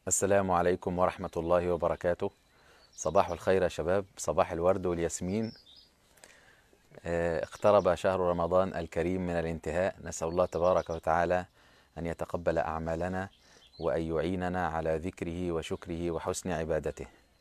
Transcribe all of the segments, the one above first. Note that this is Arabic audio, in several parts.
السلام عليكم ورحمة الله وبركاته. صباح الخير يا شباب، صباح الورد والياسمين. اقترب شهر رمضان الكريم من الانتهاء. نسأل الله تبارك وتعالى أن يتقبل أعمالنا وأن يعيننا على ذكره وشكره وحسن عبادته.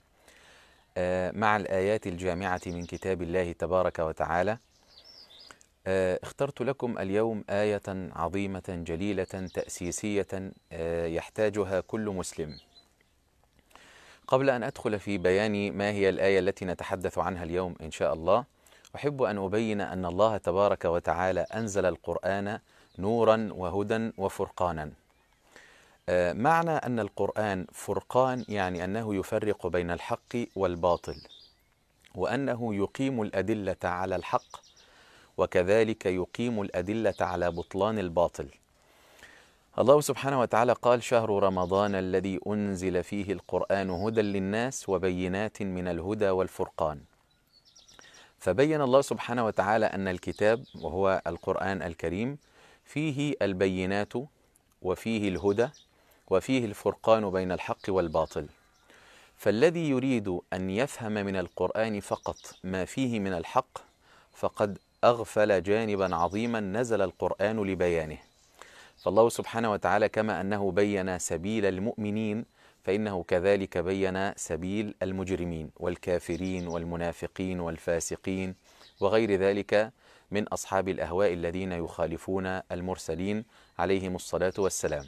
مع الآيات الجامعة من كتاب الله تبارك وتعالى، اخترت لكم اليوم آية عظيمة جليلة تأسيسية يحتاجها كل مسلم. قبل أن أدخل في بيان ما هي الآية التي نتحدث عنها اليوم إن شاء الله، أحب أن أبين أن الله تبارك وتعالى أنزل القرآن نورا وهدى وفرقانا. معنى أن القرآن فرقان يعني أنه يفرق بين الحق والباطل، وأنه يقيم الأدلة على الحق وكذلك يقيم الأدلة على بطلان الباطل. الله سبحانه وتعالى قال: شهر رمضان الذي أنزل فيه القرآن هدى للناس وبينات من الهدى والفرقان. فبين الله سبحانه وتعالى أن الكتاب وهو القرآن الكريم فيه البينات وفيه الهدى وفيه الفرقان بين الحق والباطل. فالذي يريد أن يفهم من القرآن فقط ما فيه من الحق فقد أغفل جانبا عظيما نزل القرآن لبيانه. فالله سبحانه وتعالى كما أنه بين سبيل المؤمنين فإنه كذلك بين سبيل المجرمين والكافرين والمنافقين والفاسقين وغير ذلك من أصحاب الأهواء الذين يخالفون المرسلين عليهم الصلاة والسلام.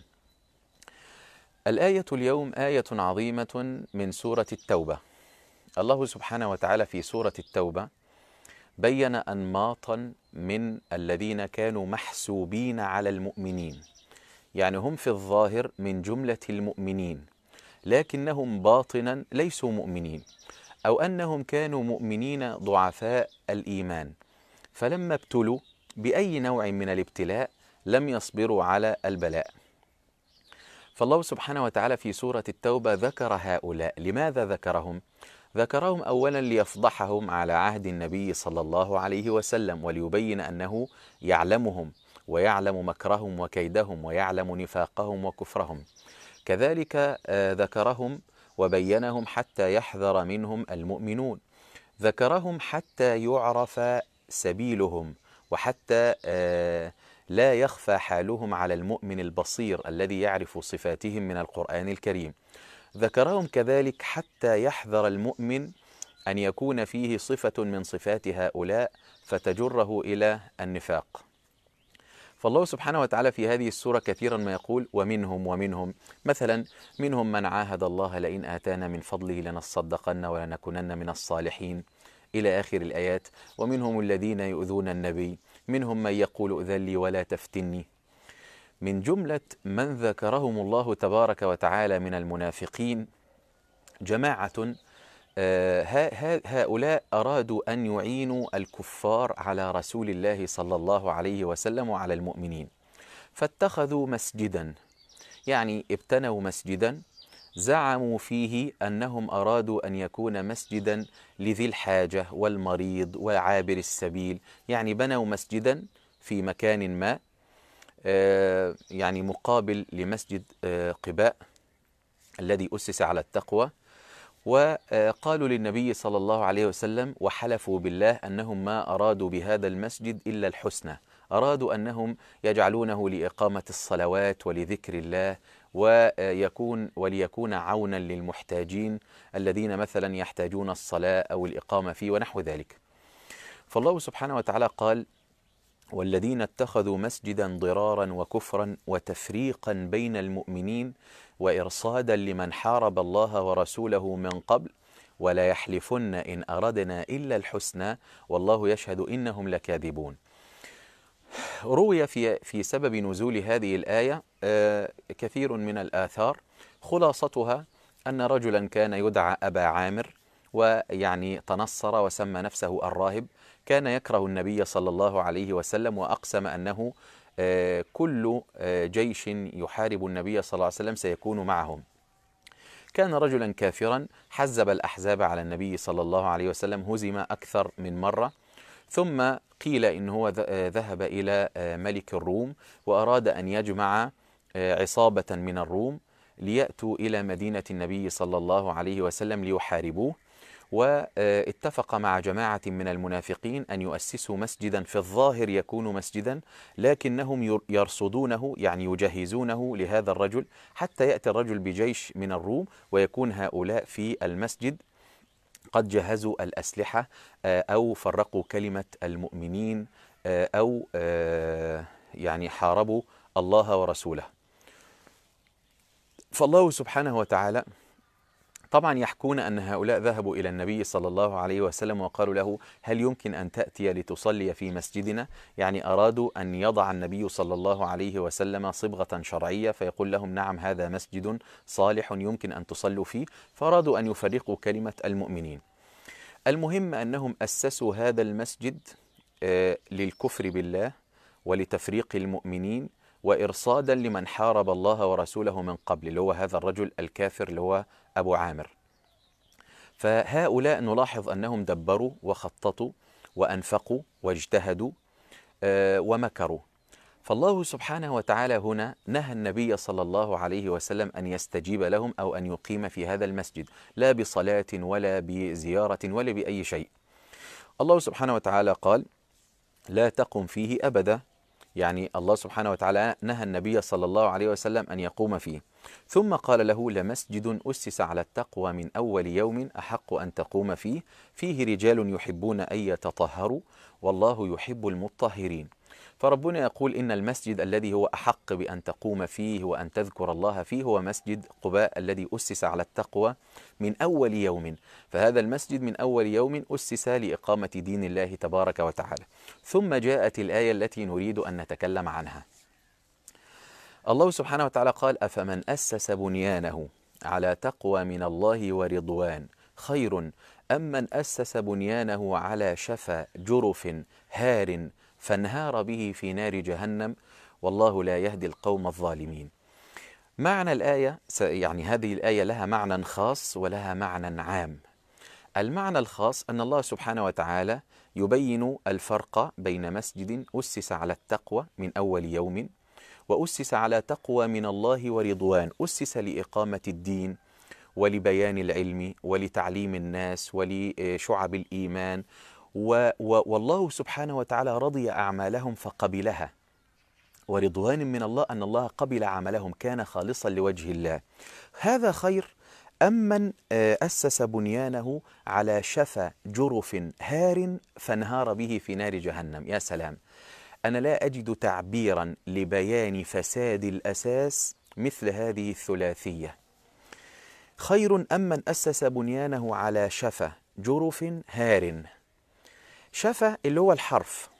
الآية اليوم آية عظيمة من سورة التوبة. الله سبحانه وتعالى في سورة التوبة بين أنماطا من الذين كانوا محسوبين على المؤمنين، يعني هم في الظاهر من جملة المؤمنين لكنهم باطنا ليسوا مؤمنين، أو أنهم كانوا مؤمنين ضعفاء الإيمان، فلما ابتلوا بأي نوع من الابتلاء لم يصبروا على البلاء. فالله سبحانه وتعالى في سورة التوبة ذكر هؤلاء. لماذا ذكرهم؟ ذكرهم أولا ليفضحهم على عهد النبي صلى الله عليه وسلم، وليبين أنه يعلمهم ويعلم مكرهم وكيدهم ويعلم نفاقهم وكفرهم. كذلك ذكرهم وبينهم حتى يحذر منهم المؤمنون. ذكرهم حتى يعرف سبيلهم وحتى لا يخفى حالهم على المؤمن البصير الذي يعرف صفاتهم من القرآن الكريم. ذكرهم كذلك حتى يحذر المؤمن أن يكون فيه صفة من صفات هؤلاء فتجره إلى النفاق. فالله سبحانه وتعالى في هذه السورة كثيرا ما يقول ومنهم مثلا منهم من عاهد الله لئن آتانا من فضله لنصدقن ولنكونن من الصالحين إلى آخر الآيات. ومنهم الذين يؤذون النبي، منهم من يقول ائذن لي ولا تفتني. من جملة من ذكرهم الله تبارك وتعالى من المنافقين جماعة هؤلاء أرادوا أن يعينوا الكفار على رسول الله صلى الله عليه وسلم وعلى المؤمنين، فاتخذوا مسجدا، يعني ابتنوا مسجدا زعموا فيه أنهم أرادوا أن يكون مسجدا لذي الحاجة والمريض وعابر السبيل، يعني بنوا مسجدا في مكان ما يعني مقابل لمسجد قباء الذي أسس على التقوى، وقالوا للنبي صلى الله عليه وسلم وحلفوا بالله أنهم ما أرادوا بهذا المسجد إلا الحسنى، أرادوا أنهم يجعلونه لإقامة الصلوات ولذكر الله وليكون عونا للمحتاجين الذين مثلا يحتاجون الصلاة أو الإقامة فيه ونحو ذلك. فالله سبحانه وتعالى قال: والذين اتخذوا مسجدا ضرارا وكفرا وتفريقا بين المؤمنين وإرصادا لمن حارب الله ورسوله من قبل ولا يحلفن إن أردنا إلا الحسنى والله يشهد إنهم لكاذبون. روي في سبب نزول هذه الآية كثير من الآثار، خلاصتها أن رجلا كان يدعى أبا عامر ويعني تنصر وسمى نفسه الراهب، كان يكره النبي صلى الله عليه وسلم وأقسم أنه كل جيش يحارب النبي صلى الله عليه وسلم سيكون معهم. كان رجلا كافرا حزب الأحزاب على النبي صلى الله عليه وسلم، هزم أكثر من مرة، ثم قيل إنه ذهب إلى ملك الروم وأراد أن يجمع عصابة من الروم ليأتوا إلى مدينة النبي صلى الله عليه وسلم ليحاربوه، واتفق مع جماعة من المنافقين أن يؤسسوا مسجدا في الظاهر يكون مسجدا، لكنهم يرصدونه، يعني يجهزونه لهذا الرجل حتى يأتي الرجل بجيش من الروم، ويكون هؤلاء في المسجد قد جهزوا الأسلحة أو فرقوا كلمة المؤمنين أو يعني حاربوا الله ورسوله. فالله سبحانه وتعالى طبعا يحكون أن هؤلاء ذهبوا إلى النبي صلى الله عليه وسلم وقالوا له: هل يمكن أن تأتي لتصلي في مسجدنا؟ يعني أرادوا أن يضع النبي صلى الله عليه وسلم صبغة شرعية، فيقول لهم: نعم، هذا مسجد صالح يمكن أن تصلوا فيه، فأرادوا أن يفرقوا كلمة المؤمنين. المهم أنهم أسسوا هذا المسجد للكفر بالله ولتفريق المؤمنين وإرصادا لمن حارب الله ورسوله من قبل، اللي هو هذا الرجل الكافر اللي هو أبو عامر. فهؤلاء نلاحظ أنهم دبروا وخططوا وأنفقوا واجتهدوا ومكروا. فالله سبحانه وتعالى هنا نهى النبي صلى الله عليه وسلم أن يستجيب لهم أو أن يقيم في هذا المسجد، لا بصلاة ولا بزيارة ولا بأي شيء. الله سبحانه وتعالى قال: لا تقم فيه أبدا، يعني الله سبحانه وتعالى نهى النبي صلى الله عليه وسلم أن يقوم فيه. ثم قال له: لمسجد أسس على التقوى من أول يوم أحق أن تقوم فيه، فيه رجال يحبون أن يتطهروا والله يحب المطهرين. فربنا يقول إن المسجد الذي هو أحق بأن تقوم فيه وأن تذكر الله فيه هو مسجد قباء الذي أسس على التقوى من أول يوم. فهذا المسجد من أول يوم أسس لإقامة دين الله تبارك وتعالى. ثم جاءت الآية التي نريد أن نتكلم عنها. الله سبحانه وتعالى قال: أفمن أسس بنيانه على تقوى من الله ورضوان خير أم من أسس بنيانه على شفا جرف هار فانهار به في نار جهنم والله لا يهدي القوم الظالمين. معنى الآية، يعني هذه الآية لها معنى خاص ولها معنى عام. المعنى الخاص أن الله سبحانه وتعالى يبين الفرق بين مسجد أسس على التقوى من أول يوم وأسس على تقوى من الله ورضوان، أسس لإقامة الدين ولبيان العلم ولتعليم الناس ولشعب الإيمان، والله سبحانه وتعالى رضي أعمالهم فقبلها، ورضوان من الله أن الله قبل عملهم كان خالصا لوجه الله. هذا خير أم من أسس بنيانه على شفا جرف هار فانهار به في نار جهنم. يا سلام، أنا لا أجد تعبيرا لبيان فساد الأساس مثل هذه الثلاثية. خير أم من أسس بنيانه على شفا جرف هار. شفا اللي هو الحرف،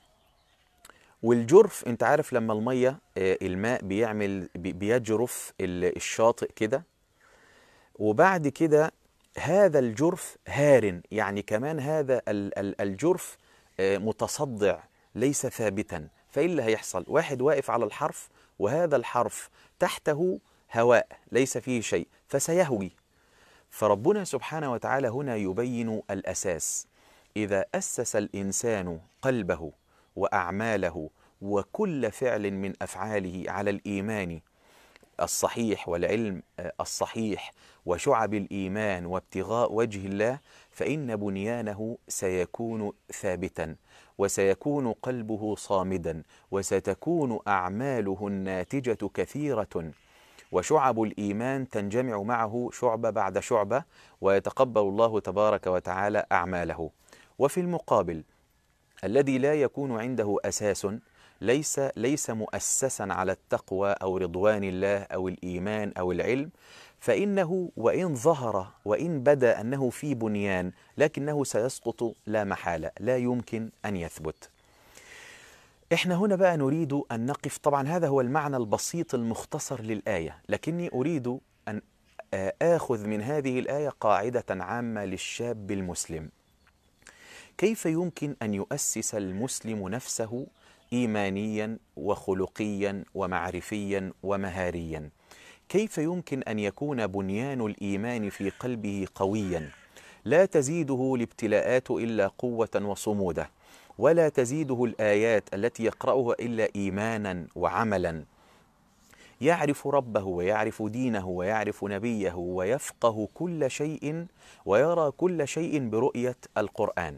والجرف انت عارف لما المية الماء بيجرف الشاطئ كده، وبعد كده هذا الجرف هار، يعني كمان هذا الجرف متصدع ليس ثابتا. فإيه اللي هيحصل؟ واحد واقف على الحرف وهذا الحرف تحته هواء ليس فيه شيء فسيهوي. فربنا سبحانه وتعالى هنا يبين الأساس. إذا أسس الإنسان قلبه وأعماله وكل فعل من أفعاله على الإيمان الصحيح والعلم الصحيح وشعب الإيمان وابتغاء وجه الله، فإن بنيانه سيكون ثابتا وسيكون قلبه صامدا وستكون أعماله الناتجة كثيرة، وشعب الإيمان تنجمع معه شعبة بعد شعبة ويتقبل الله تبارك وتعالى أعماله. وفي المقابل الذي لا يكون عنده أساس، ليس مؤسسا على التقوى أو رضوان الله أو الإيمان أو العلم، فإنه وإن ظهر وإن بدا أنه في بنيان لكنه سيسقط لا محالة، لا يمكن أن يثبت. إحنا هنا بقى نريد أن نقف. طبعا هذا هو المعنى البسيط المختصر للآية، لكني أريد أن آخذ من هذه الآية قاعدة عامة للشاب المسلم. كيف يمكن أن يؤسس المسلم نفسه إيمانيا وخلقيا ومعرفيا ومهاريا؟ كيف يمكن أن يكون بنيان الإيمان في قلبه قويا لا تزيده الابتلاءات إلا قوة وصمودة، ولا تزيده الآيات التي يقرأها إلا إيمانا وعملا؟ يعرف ربه ويعرف دينه ويعرف نبيه ويفقه كل شيء ويرى كل شيء برؤية القرآن.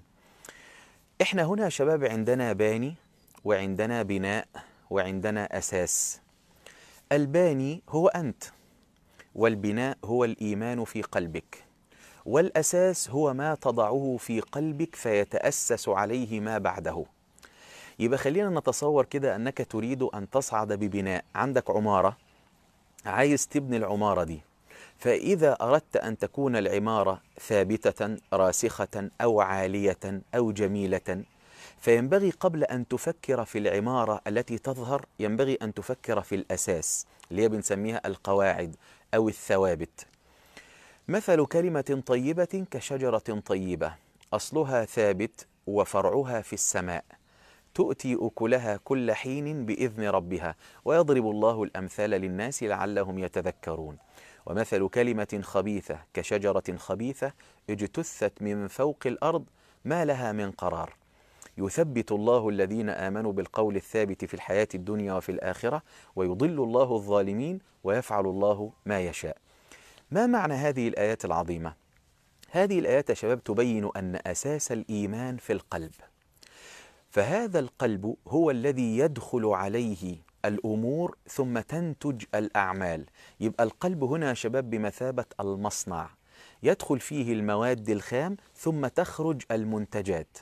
إحنا هنا يا شباب عندنا باني وعندنا بناء وعندنا أساس. الباني هو أنت، والبناء هو الإيمان في قلبك، والأساس هو ما تضعه في قلبك فيتأسس عليه ما بعده. يبقى خلينا نتصور كده أنك تريد أن تصعد ببناء، عندك عمارة عايز تبني العمارة دي، فإذا أردت أن تكون العمارة ثابتة راسخة أو عالية أو جميلة، فينبغي قبل أن تفكر في العمارة التي تظهر ينبغي أن تفكر في الأساس اللي هي بنسميها القواعد أو الثوابت. مثل كلمة طيبة كشجرة طيبة أصلها ثابت وفرعها في السماء، تؤتي أكلها كل حين بإذن ربها، ويضرب الله الأمثال للناس لعلهم يتذكرون. ومثل كلمة خبيثة كشجرة خبيثة اجتثت من فوق الأرض ما لها من قرار، يثبت الله الذين آمنوا بالقول الثابت في الحياة الدنيا وفي الآخرة، ويضل الله الظالمين ويفعل الله ما يشاء. ما معنى هذه الآيات العظيمة؟ هذه الآيات يا شباب تبين أن أساس الإيمان في القلب، فهذا القلب هو الذي يدخل عليه الأمور ثم تنتج الأعمال. يبقى القلب هنا يا شباب بمثابة المصنع، يدخل فيه المواد الخام ثم تخرج المنتجات.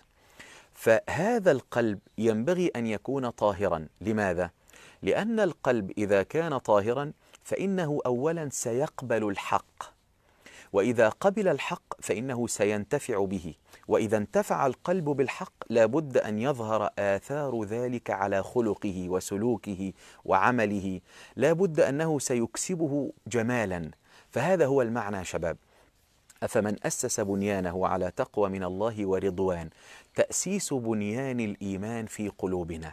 فهذا القلب ينبغي أن يكون طاهرا. لماذا؟ لأن القلب إذا كان طاهرا فإنه أولا سيقبل الحق، وإذا قبل الحق فإنه سينتفع به، وإذا انتفع القلب بالحق لابد أن يظهر آثار ذلك على خلقه وسلوكه وعمله، لابد أنه سيكسبه جمالا. فهذا هو المعنى يا شباب. أفمن أسس بنيانه على تقوى من الله ورضوان، تأسيس بنيان الإيمان في قلوبنا.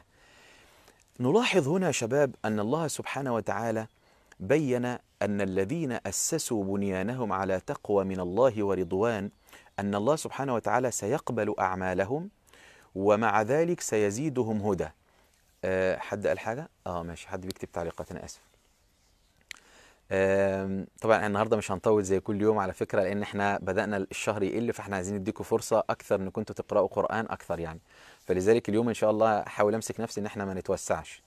نلاحظ هنا يا شباب أن الله سبحانه وتعالى بين أن الذين أسسوا بنيانهم على تقوى من الله ورضوان أن الله سبحانه وتعالى سيقبل أعمالهم، ومع ذلك سيزيدهم هدى. حد قال حاجة؟ ماشي، حد بيكتب تعليقات، أنا آسف. طبعا النهارده مش هنطول زي كل يوم على فكرة، لأن احنا بدأنا الشهر يقل، فاحنا عايزين نديكم فرصة أكثر إن كنتوا تقرأوا قرآن أكثر يعني. فلذلك اليوم إن شاء الله أحاول أمسك نفسي إن احنا ما نتوسعش.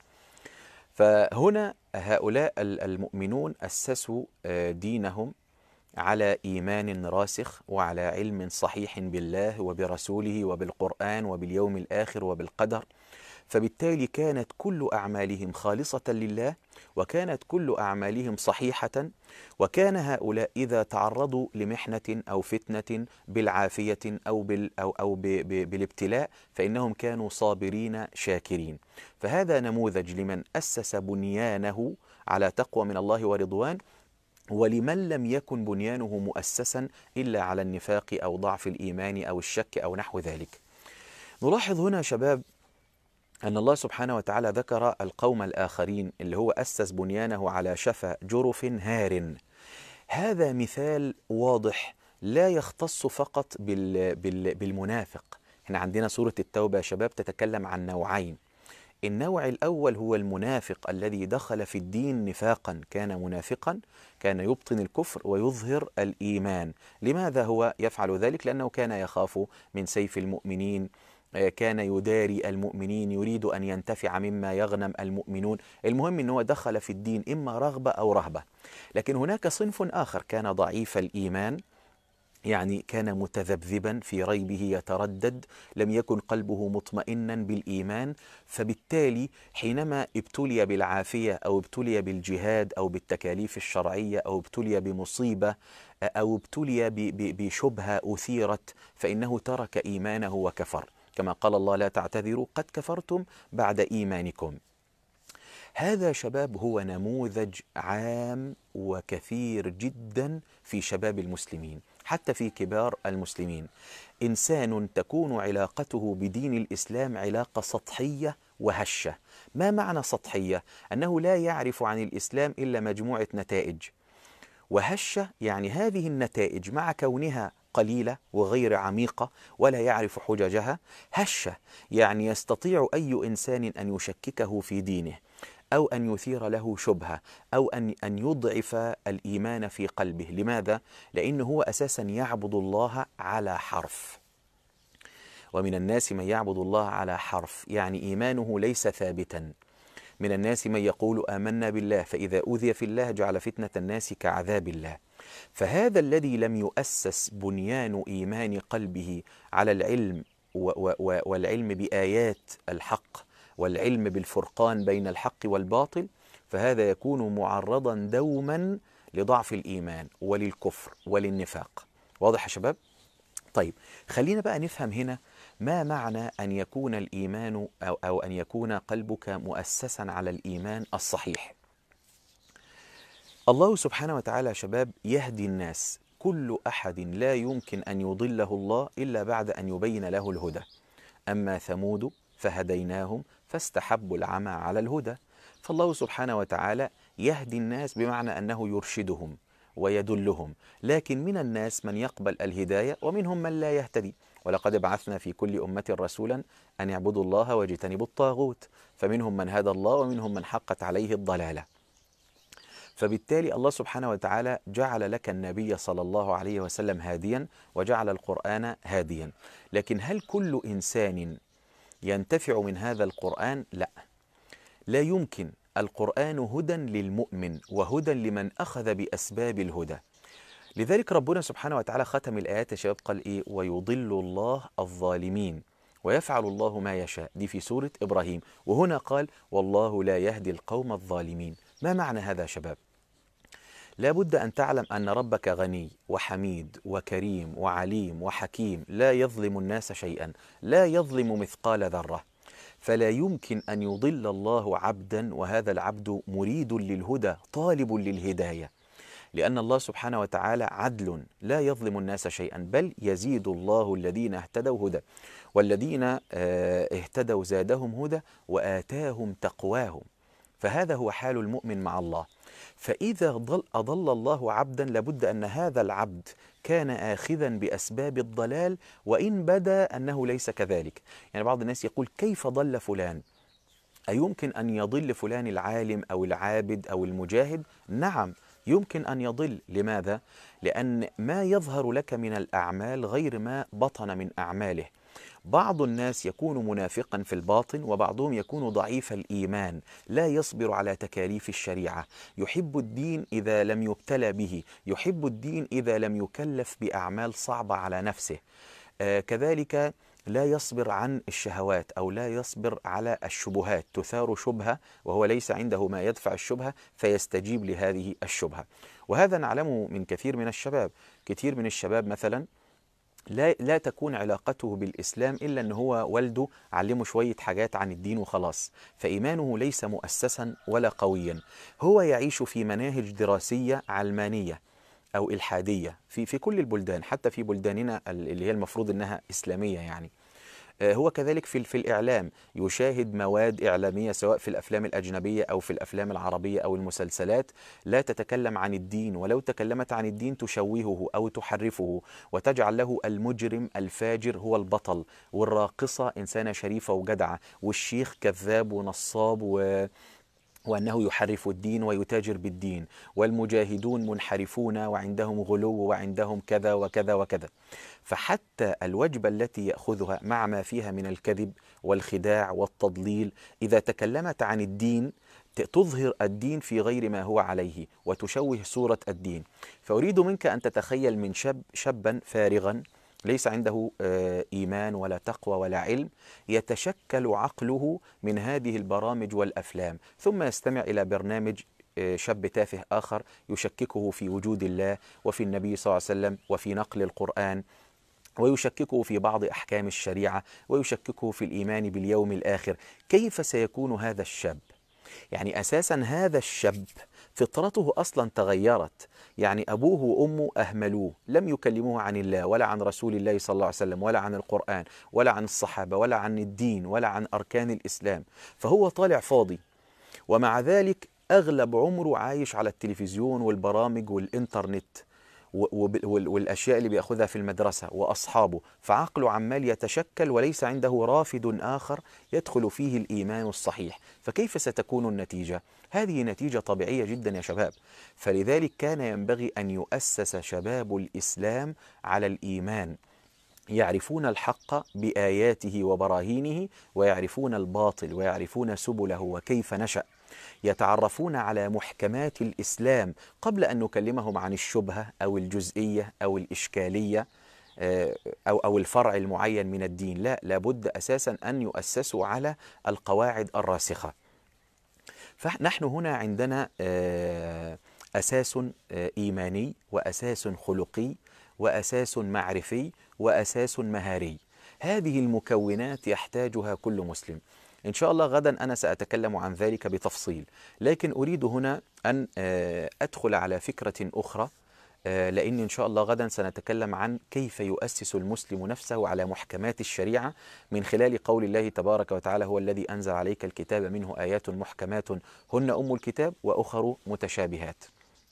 فهنا هؤلاء المؤمنون أسسوا دينهم على إيمان راسخ وعلى علم صحيح بالله وبرسوله وبالقرآن وباليوم الآخر وبالقدر، فبالتالي كانت كل أعمالهم خالصة لله، وكانت كل أعمالهم صحيحة. وكان هؤلاء إذا تعرضوا لمحنة أو فتنة بالعافية أو بالابتلاء فإنهم كانوا صابرين شاكرين. فهذا نموذج لمن أسس بنيانه على تقوى من الله ورضوان، ولمن لم يكن بنيانه مؤسسا إلا على النفاق أو ضعف الإيمان أو الشك أو نحو ذلك. نلاحظ هنا شباب أن الله سبحانه وتعالى ذكر القوم الآخرين اللي هو أسس بنيانه على شفا جرف هار. هذا مثال واضح لا يختص فقط بالمنافق. احنا عندنا سورة التوبة يا شباب تتكلم عن نوعين. النوع الأول هو المنافق الذي دخل في الدين نفاقا، كان منافقا، كان يبطن الكفر ويظهر الإيمان. لماذا هو يفعل ذلك؟ لأنه كان يخاف من سيف المؤمنين، كان يداري المؤمنين، يريد أن ينتفع مما يغنم المؤمنون. المهم أنه دخل في الدين إما رغبة أو رهبة. لكن هناك صنف آخر كان ضعيف الإيمان، يعني كان متذبذبا في ريبه يتردد، لم يكن قلبه مطمئنا بالإيمان. فبالتالي حينما ابتلي بالعافية أو ابتلي بالجهاد أو بالتكاليف الشرعية أو ابتلي بمصيبة أو ابتلي بشبهة أثيرت، فإنه ترك إيمانه وكفر، كما قال الله: لا تعتذروا قد كفرتم بعد إيمانكم. هذا شباب هو نموذج عام وكثير جدا في شباب المسلمين، حتى في كبار المسلمين. إنسان تكون علاقته بدين الإسلام علاقة سطحية وهشة. ما معنى سطحية؟ أنه لا يعرف عن الإسلام إلا مجموعة نتائج. وهشة يعني هذه النتائج مع كونها قليلة وغير عميقة ولا يعرف حججها. هشة يعني يستطيع أي إنسان أن يشككه في دينه، أو أن يثير له شبهة أو أن يضعف الإيمان في قلبه. لماذا؟ لأنه هو أساسا يعبد الله على حرف، ومن الناس من يعبد الله على حرف، يعني إيمانه ليس ثابتا. من الناس من يقول آمنا بالله فإذا أوذي في الله جعل فتنة الناس كعذاب الله. فهذا الذي لم يؤسس بنيان إيمان قلبه على العلم والعلم بآيات الحق والعلم بالفرقان بين الحق والباطل، فهذا يكون معرضا دوما لضعف الإيمان وللكفر وللنفاق. واضح يا شباب؟ طيب خلينا بقى نفهم هنا ما معنى أن يكون الإيمان أو أن يكون قلبك مؤسسا على الإيمان الصحيح. الله سبحانه وتعالى يا شباب يهدي الناس، كل أحد لا يمكن أن يضله الله إلا بعد أن يبين له الهدى. أما ثمود فهديناهم فاستحبوا العمى على الهدى. فالله سبحانه وتعالى يهدي الناس بمعنى أنه يرشدهم ويدلهم، لكن من الناس من يقبل الهداية ومنهم من لا يهتدي. ولقد بعثنا في كل أمة رسولا أن يعبدوا الله واجتنبوا الطاغوت، فمنهم من هدى الله ومنهم من حقت عليه الضلالة. فبالتالي الله سبحانه وتعالى جعل لك النبي صلى الله عليه وسلم هاديا وجعل القرآن هاديا، لكن هل كل إنسان ينتفع من هذا القرآن؟ لا يمكن. القرآن هدى للمؤمن وهدى لمن أخذ بأسباب الهدى. لذلك ربنا سبحانه وتعالى ختم الآيات يا شباب قال إيه؟ ويضل الله الظالمين ويفعل الله ما يشاء. دي في سورة إبراهيم، وهنا قال والله لا يهدي القوم الظالمين. ما معنى هذا يا شباب؟ لا بد أن تعلم أن ربك غني وحميد وكريم وعليم وحكيم، لا يظلم الناس شيئا، لا يظلم مثقال ذرة. فلا يمكن أن يضل الله عبدا وهذا العبد مريد للهدى طالب للهداية، لأن الله سبحانه وتعالى عدل لا يظلم الناس شيئا، بل يزيد الله الذين اهتدوا هدى والذين اهتدوا زادهم هدى وآتاهم تقواهم. فهذا هو حال المؤمن مع الله. فإذا أضل الله عبدا لابد أن هذا العبد كان آخذا بأسباب الضلال وإن بدا أنه ليس كذلك. يعني بعض الناس يقول كيف ضل فلان؟ أيمكن أن يضل فلان العالم أو العابد أو المجاهد؟ نعم يمكن أن يضل. لماذا؟ لأن ما يظهر لك من الأعمال غير ما بطن من أعماله. بعض الناس يكون منافقا في الباطن، وبعضهم يكون ضعيف الإيمان لا يصبر على تكاليف الشريعة، يحب الدين إذا لم يبتلى به، يحب الدين إذا لم يكلف بأعمال صعبة على نفسه. كذلك لا يصبر عن الشهوات أو لا يصبر على الشبهات، تثار شبهة وهو ليس عنده ما يدفع الشبهة فيستجيب لهذه الشبهة. وهذا نعلمه من كثير من الشباب. كثير من الشباب مثلا لا تكون علاقته بالإسلام إلا أن هو والده علمه شوية حاجات عن الدين وخلاص، فإيمانه ليس مؤسسا ولا قويا. هو يعيش في مناهج دراسية علمانية أو إلحادية في كل البلدان، حتى في بلداننا اللي هي المفروض أنها إسلامية. يعني هو كذلك في الإعلام يشاهد مواد إعلامية سواء في الأفلام الأجنبية أو في الأفلام العربية أو المسلسلات لا تتكلم عن الدين، ولو تكلمت عن الدين تشوهه أو تحرفه وتجعل له المجرم الفاجر هو البطل، والراقصة إنسانة شريفة وجدعة، والشيخ كذاب ونصاب وأنه يحرف الدين ويتاجر بالدين، والمجاهدون منحرفون وعندهم غلو وعندهم كذا وكذا وكذا. فحتى الوجبة التي يأخذها مع ما فيها من الكذب والخداع والتضليل إذا تكلمت عن الدين تظهر الدين في غير ما هو عليه وتشوه صورة الدين. فأريد منك أن تتخيل من شابا فارغا ليس عنده إيمان ولا تقوى ولا علم، يتشكل عقله من هذه البرامج والأفلام، ثم يستمع إلى برنامج شاب تافه آخر يشككه في وجود الله وفي النبي صلى الله عليه وسلم وفي نقل القرآن، ويشككه في بعض أحكام الشريعة، ويشككه في الإيمان باليوم الآخر. كيف سيكون هذا الشاب؟ يعني أساسا هذا الشاب فطرته أصلا تغيرت. يعني أبوه وأمه أهملوه، لم يكلموه عن الله ولا عن رسول الله صلى الله عليه وسلم ولا عن القرآن ولا عن الصحابة ولا عن الدين ولا عن أركان الإسلام، فهو طالع فاضي. ومع ذلك أغلب عمره عايش على التلفزيون والبرامج والإنترنت، والأشياء اللي بيأخذها في المدرسة وأصحابه، فعقله عمال يتشكل وليس عنده رافد آخر يدخل فيه الإيمان الصحيح. فكيف ستكون النتيجة؟ هذه نتيجة طبيعية جدا يا شباب. فلذلك كان ينبغي أن يؤسس شباب الإسلام على الإيمان، يعرفون الحق بآياته وبراهينه، ويعرفون الباطل ويعرفون سبله وكيف نشأ، يتعرفون على محكمات الإسلام قبل أن نكلمهم عن الشبهة أو الجزئية أو الإشكالية أو الفرع المعين من الدين. لا، لابد أساسا أن يؤسسوا على القواعد الراسخة. فنحن هنا عندنا أساس إيماني، وأساس خلقي، وأساس معرفي، وأساس مهاري. هذه المكونات يحتاجها كل مسلم. إن شاء الله غدا أنا سأتكلم عن ذلك بتفصيل، لكن أريد هنا أن أدخل على فكرة أخرى، لأن إن شاء الله غدا سنتكلم عن كيف يؤسس المسلم نفسه على محكمات الشريعة من خلال قول الله تبارك وتعالى: هو الذي أنزل عليك الكتاب منه آيات محكمات هن أم الكتاب وأخر متشابهات.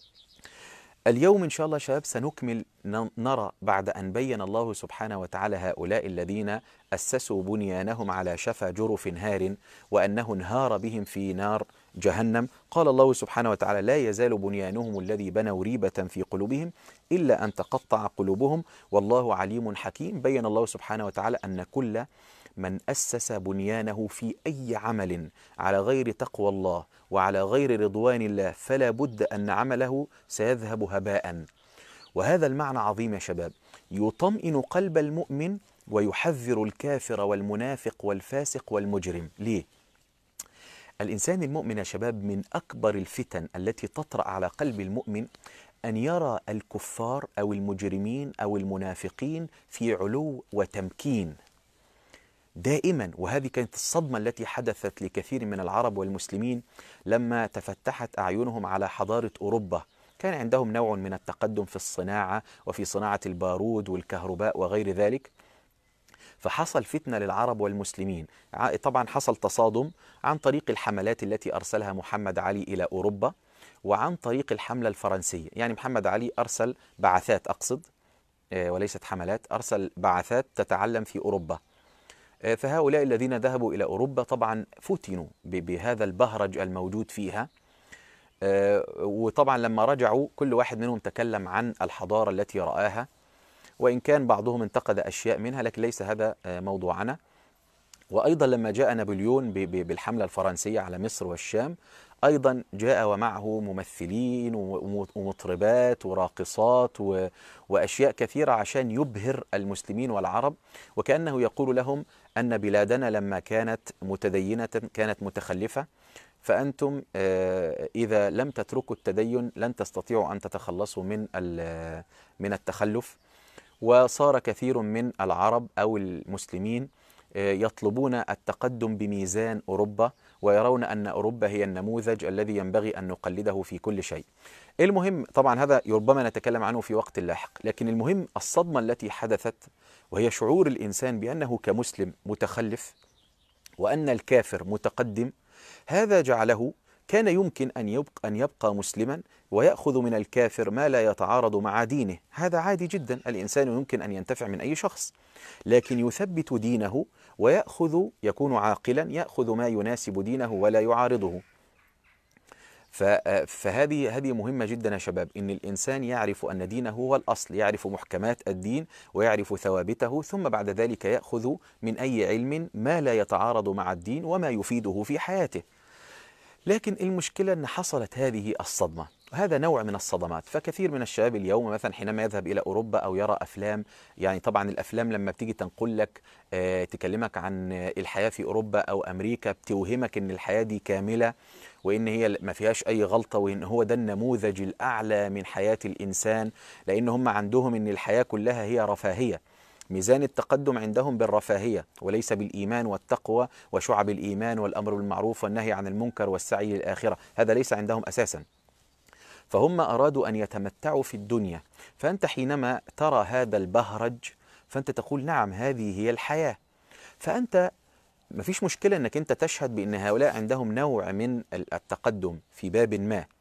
اليوم إن شاء الله شباب سنكمل، نرى بعد أن بين الله سبحانه وتعالى هؤلاء الذين أسسوا بنيانهم على شفا جرف هار وأنه انهار بهم في نار جهنم، قال الله سبحانه وتعالى: لا يزال بنيانهم الذي بنوا ريبة في قلوبهم إلا أن تقطع قلوبهم والله عليم حكيم. بين الله سبحانه وتعالى أن كل من أسس بنيانه في أي عمل على غير تقوى الله وعلى غير رضوان الله فلا بد أن عمله سيذهب هباء. وهذا المعنى عظيم يا شباب، يطمئن قلب المؤمن ويحذر الكافر والمنافق والفاسق والمجرم. ليه؟ الإنسان المؤمن يا شباب من أكبر الفتن التي تطرأ على قلب المؤمن أن يرى الكفار أو المجرمين أو المنافقين في علو وتمكين دائما. وهذه كانت الصدمة التي حدثت لكثير من العرب والمسلمين لما تفتحت أعينهم على حضارة أوروبا. كان عندهم نوع من التقدم في الصناعة وفي صناعة البارود والكهرباء وغير ذلك، فحصل فتنة للعرب والمسلمين. طبعا حصل تصادم عن طريق الحملات التي أرسلها محمد علي إلى أوروبا، وعن طريق الحملة الفرنسية. يعني محمد علي أرسل بعثات، أقصد وليست حملات، أرسل بعثات تتعلم في أوروبا. فهؤلاء الذين ذهبوا إلى أوروبا طبعا فتنوا بهذا البهرج الموجود فيها. وطبعا لما رجعوا كل واحد منهم تكلم عن الحضارة التي رآها، وإن كان بعضهم انتقد أشياء منها، لكن ليس هذا موضوعنا. وأيضا لما جاء نابليون بالحملة الفرنسية على مصر والشام، أيضا جاء ومعه ممثلين ومطربات وراقصات وأشياء كثيرة عشان يبهر المسلمين والعرب، وكأنه يقول لهم أن بلادنا لما كانت متدينة كانت متخلفة، فأنتم إذا لم تتركوا التدين لن تستطيعوا أن تتخلصوا من التخلف. وصار كثير من العرب أو المسلمين يطلبون التقدم بميزان أوروبا، ويرون أن أوروبا هي النموذج الذي ينبغي أن نقلده في كل شيء. المهم طبعا هذا ربما نتكلم عنه في وقت لاحق، لكن المهم الصدمة التي حدثت، وهي شعور الإنسان بأنه كمسلم متخلف وأن الكافر متقدم. هذا جعله كان يمكن أن يبقى مسلما ويأخذ من الكافر ما لا يتعارض مع دينه. هذا عادي جدا، الإنسان يمكن أن ينتفع من أي شخص، لكن يثبت دينه يكون عاقلا، يأخذ ما يناسب دينه ولا يعارضه. فهذه مهمة جدا يا شباب، إن الإنسان يعرف أن دينه هو الأصل، يعرف محكمات الدين ويعرف ثوابته، ثم بعد ذلك يأخذ من أي علم ما لا يتعارض مع الدين وما يفيده في حياته. لكن المشكلة أن حصلت هذه الصدمة، هذا نوع من الصدمات. فكثير من الشباب اليوم مثلا حينما يذهب إلى أوروبا أو يرى أفلام، يعني طبعا الأفلام لما بتيجي تنقل لك تكلمك عن الحياة في أوروبا أو أمريكا، بتوهمك أن الحياة دي كاملة وإن هي ما فيهاش أي غلطة، وإن هو ده النموذج الأعلى من حياة الإنسان، لأن هم عندهم أن الحياة كلها هي رفاهية. ميزان التقدم عندهم بالرفاهية وليس بالإيمان والتقوى وشعب الإيمان والأمر بالمعروف والنهي عن المنكر والسعي للآخرة، هذا ليس عندهم أساسا. فهم أرادوا أن يتمتعوا في الدنيا. فأنت حينما ترى هذا البهرج فأنت تقول نعم هذه هي الحياة. فأنت ما فيش مشكلة أنك أنت تشهد بأن هؤلاء عندهم نوع من التقدم في باب ما،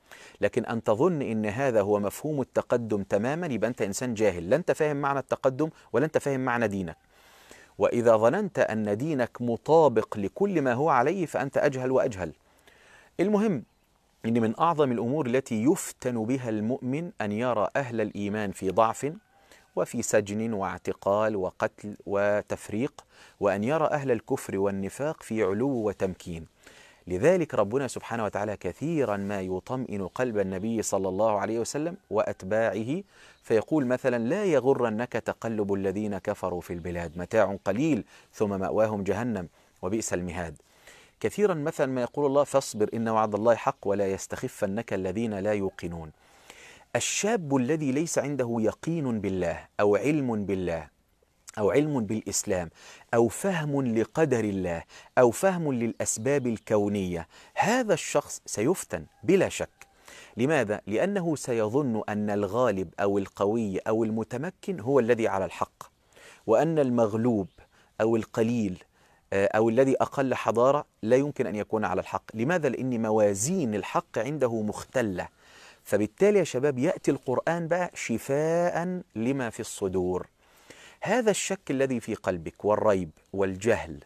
لكن أن تظن إن هذا هو مفهوم التقدم تماما يبقى أنت إنسان جاهل، لا أنت فاهم معنى التقدم ولا أنت فاهم معنى دينك. وإذا ظننت أن دينك مطابق لكل ما هو عليه فأنت أجهل وأجهل. المهم إن من أعظم الأمور التي يفتن بها المؤمن أن يرى أهل الإيمان في ضعف وفي سجن واعتقال وقتل وتفريق، وأن يرى أهل الكفر والنفاق في علو وتمكين. لذلك ربنا سبحانه وتعالى كثيرا ما يطمئن قلب النبي صلى الله عليه وسلم وأتباعه، فيقول مثلا: لا يغرنك تقلب الذين كفروا في البلاد، متاع قليل ثم مأواهم جهنم وبئس المهاد. كثيرا مثلا ما يقول الله: فاصبر إن وعد الله حق ولا يستخفنك الذين لا يوقنون. الشاب الذي ليس عنده يقين بالله أو علم بالله أو علم بالإسلام أو فهم لقدر الله أو فهم للأسباب الكونية، هذا الشخص سيفتن بلا شك. لماذا؟ لأنه سيظن أن الغالب أو القوي أو المتمكن هو الذي على الحق، وأن المغلوب أو القليل أو الذي أقل حضارة لا يمكن أن يكون على الحق. لماذا؟ لأن موازين الحق عنده مختلة. فبالتالي يا شباب يأتي القرآن بقى شفاء لما في الصدور. هذا الشك الذي في قلبك والريب والجهل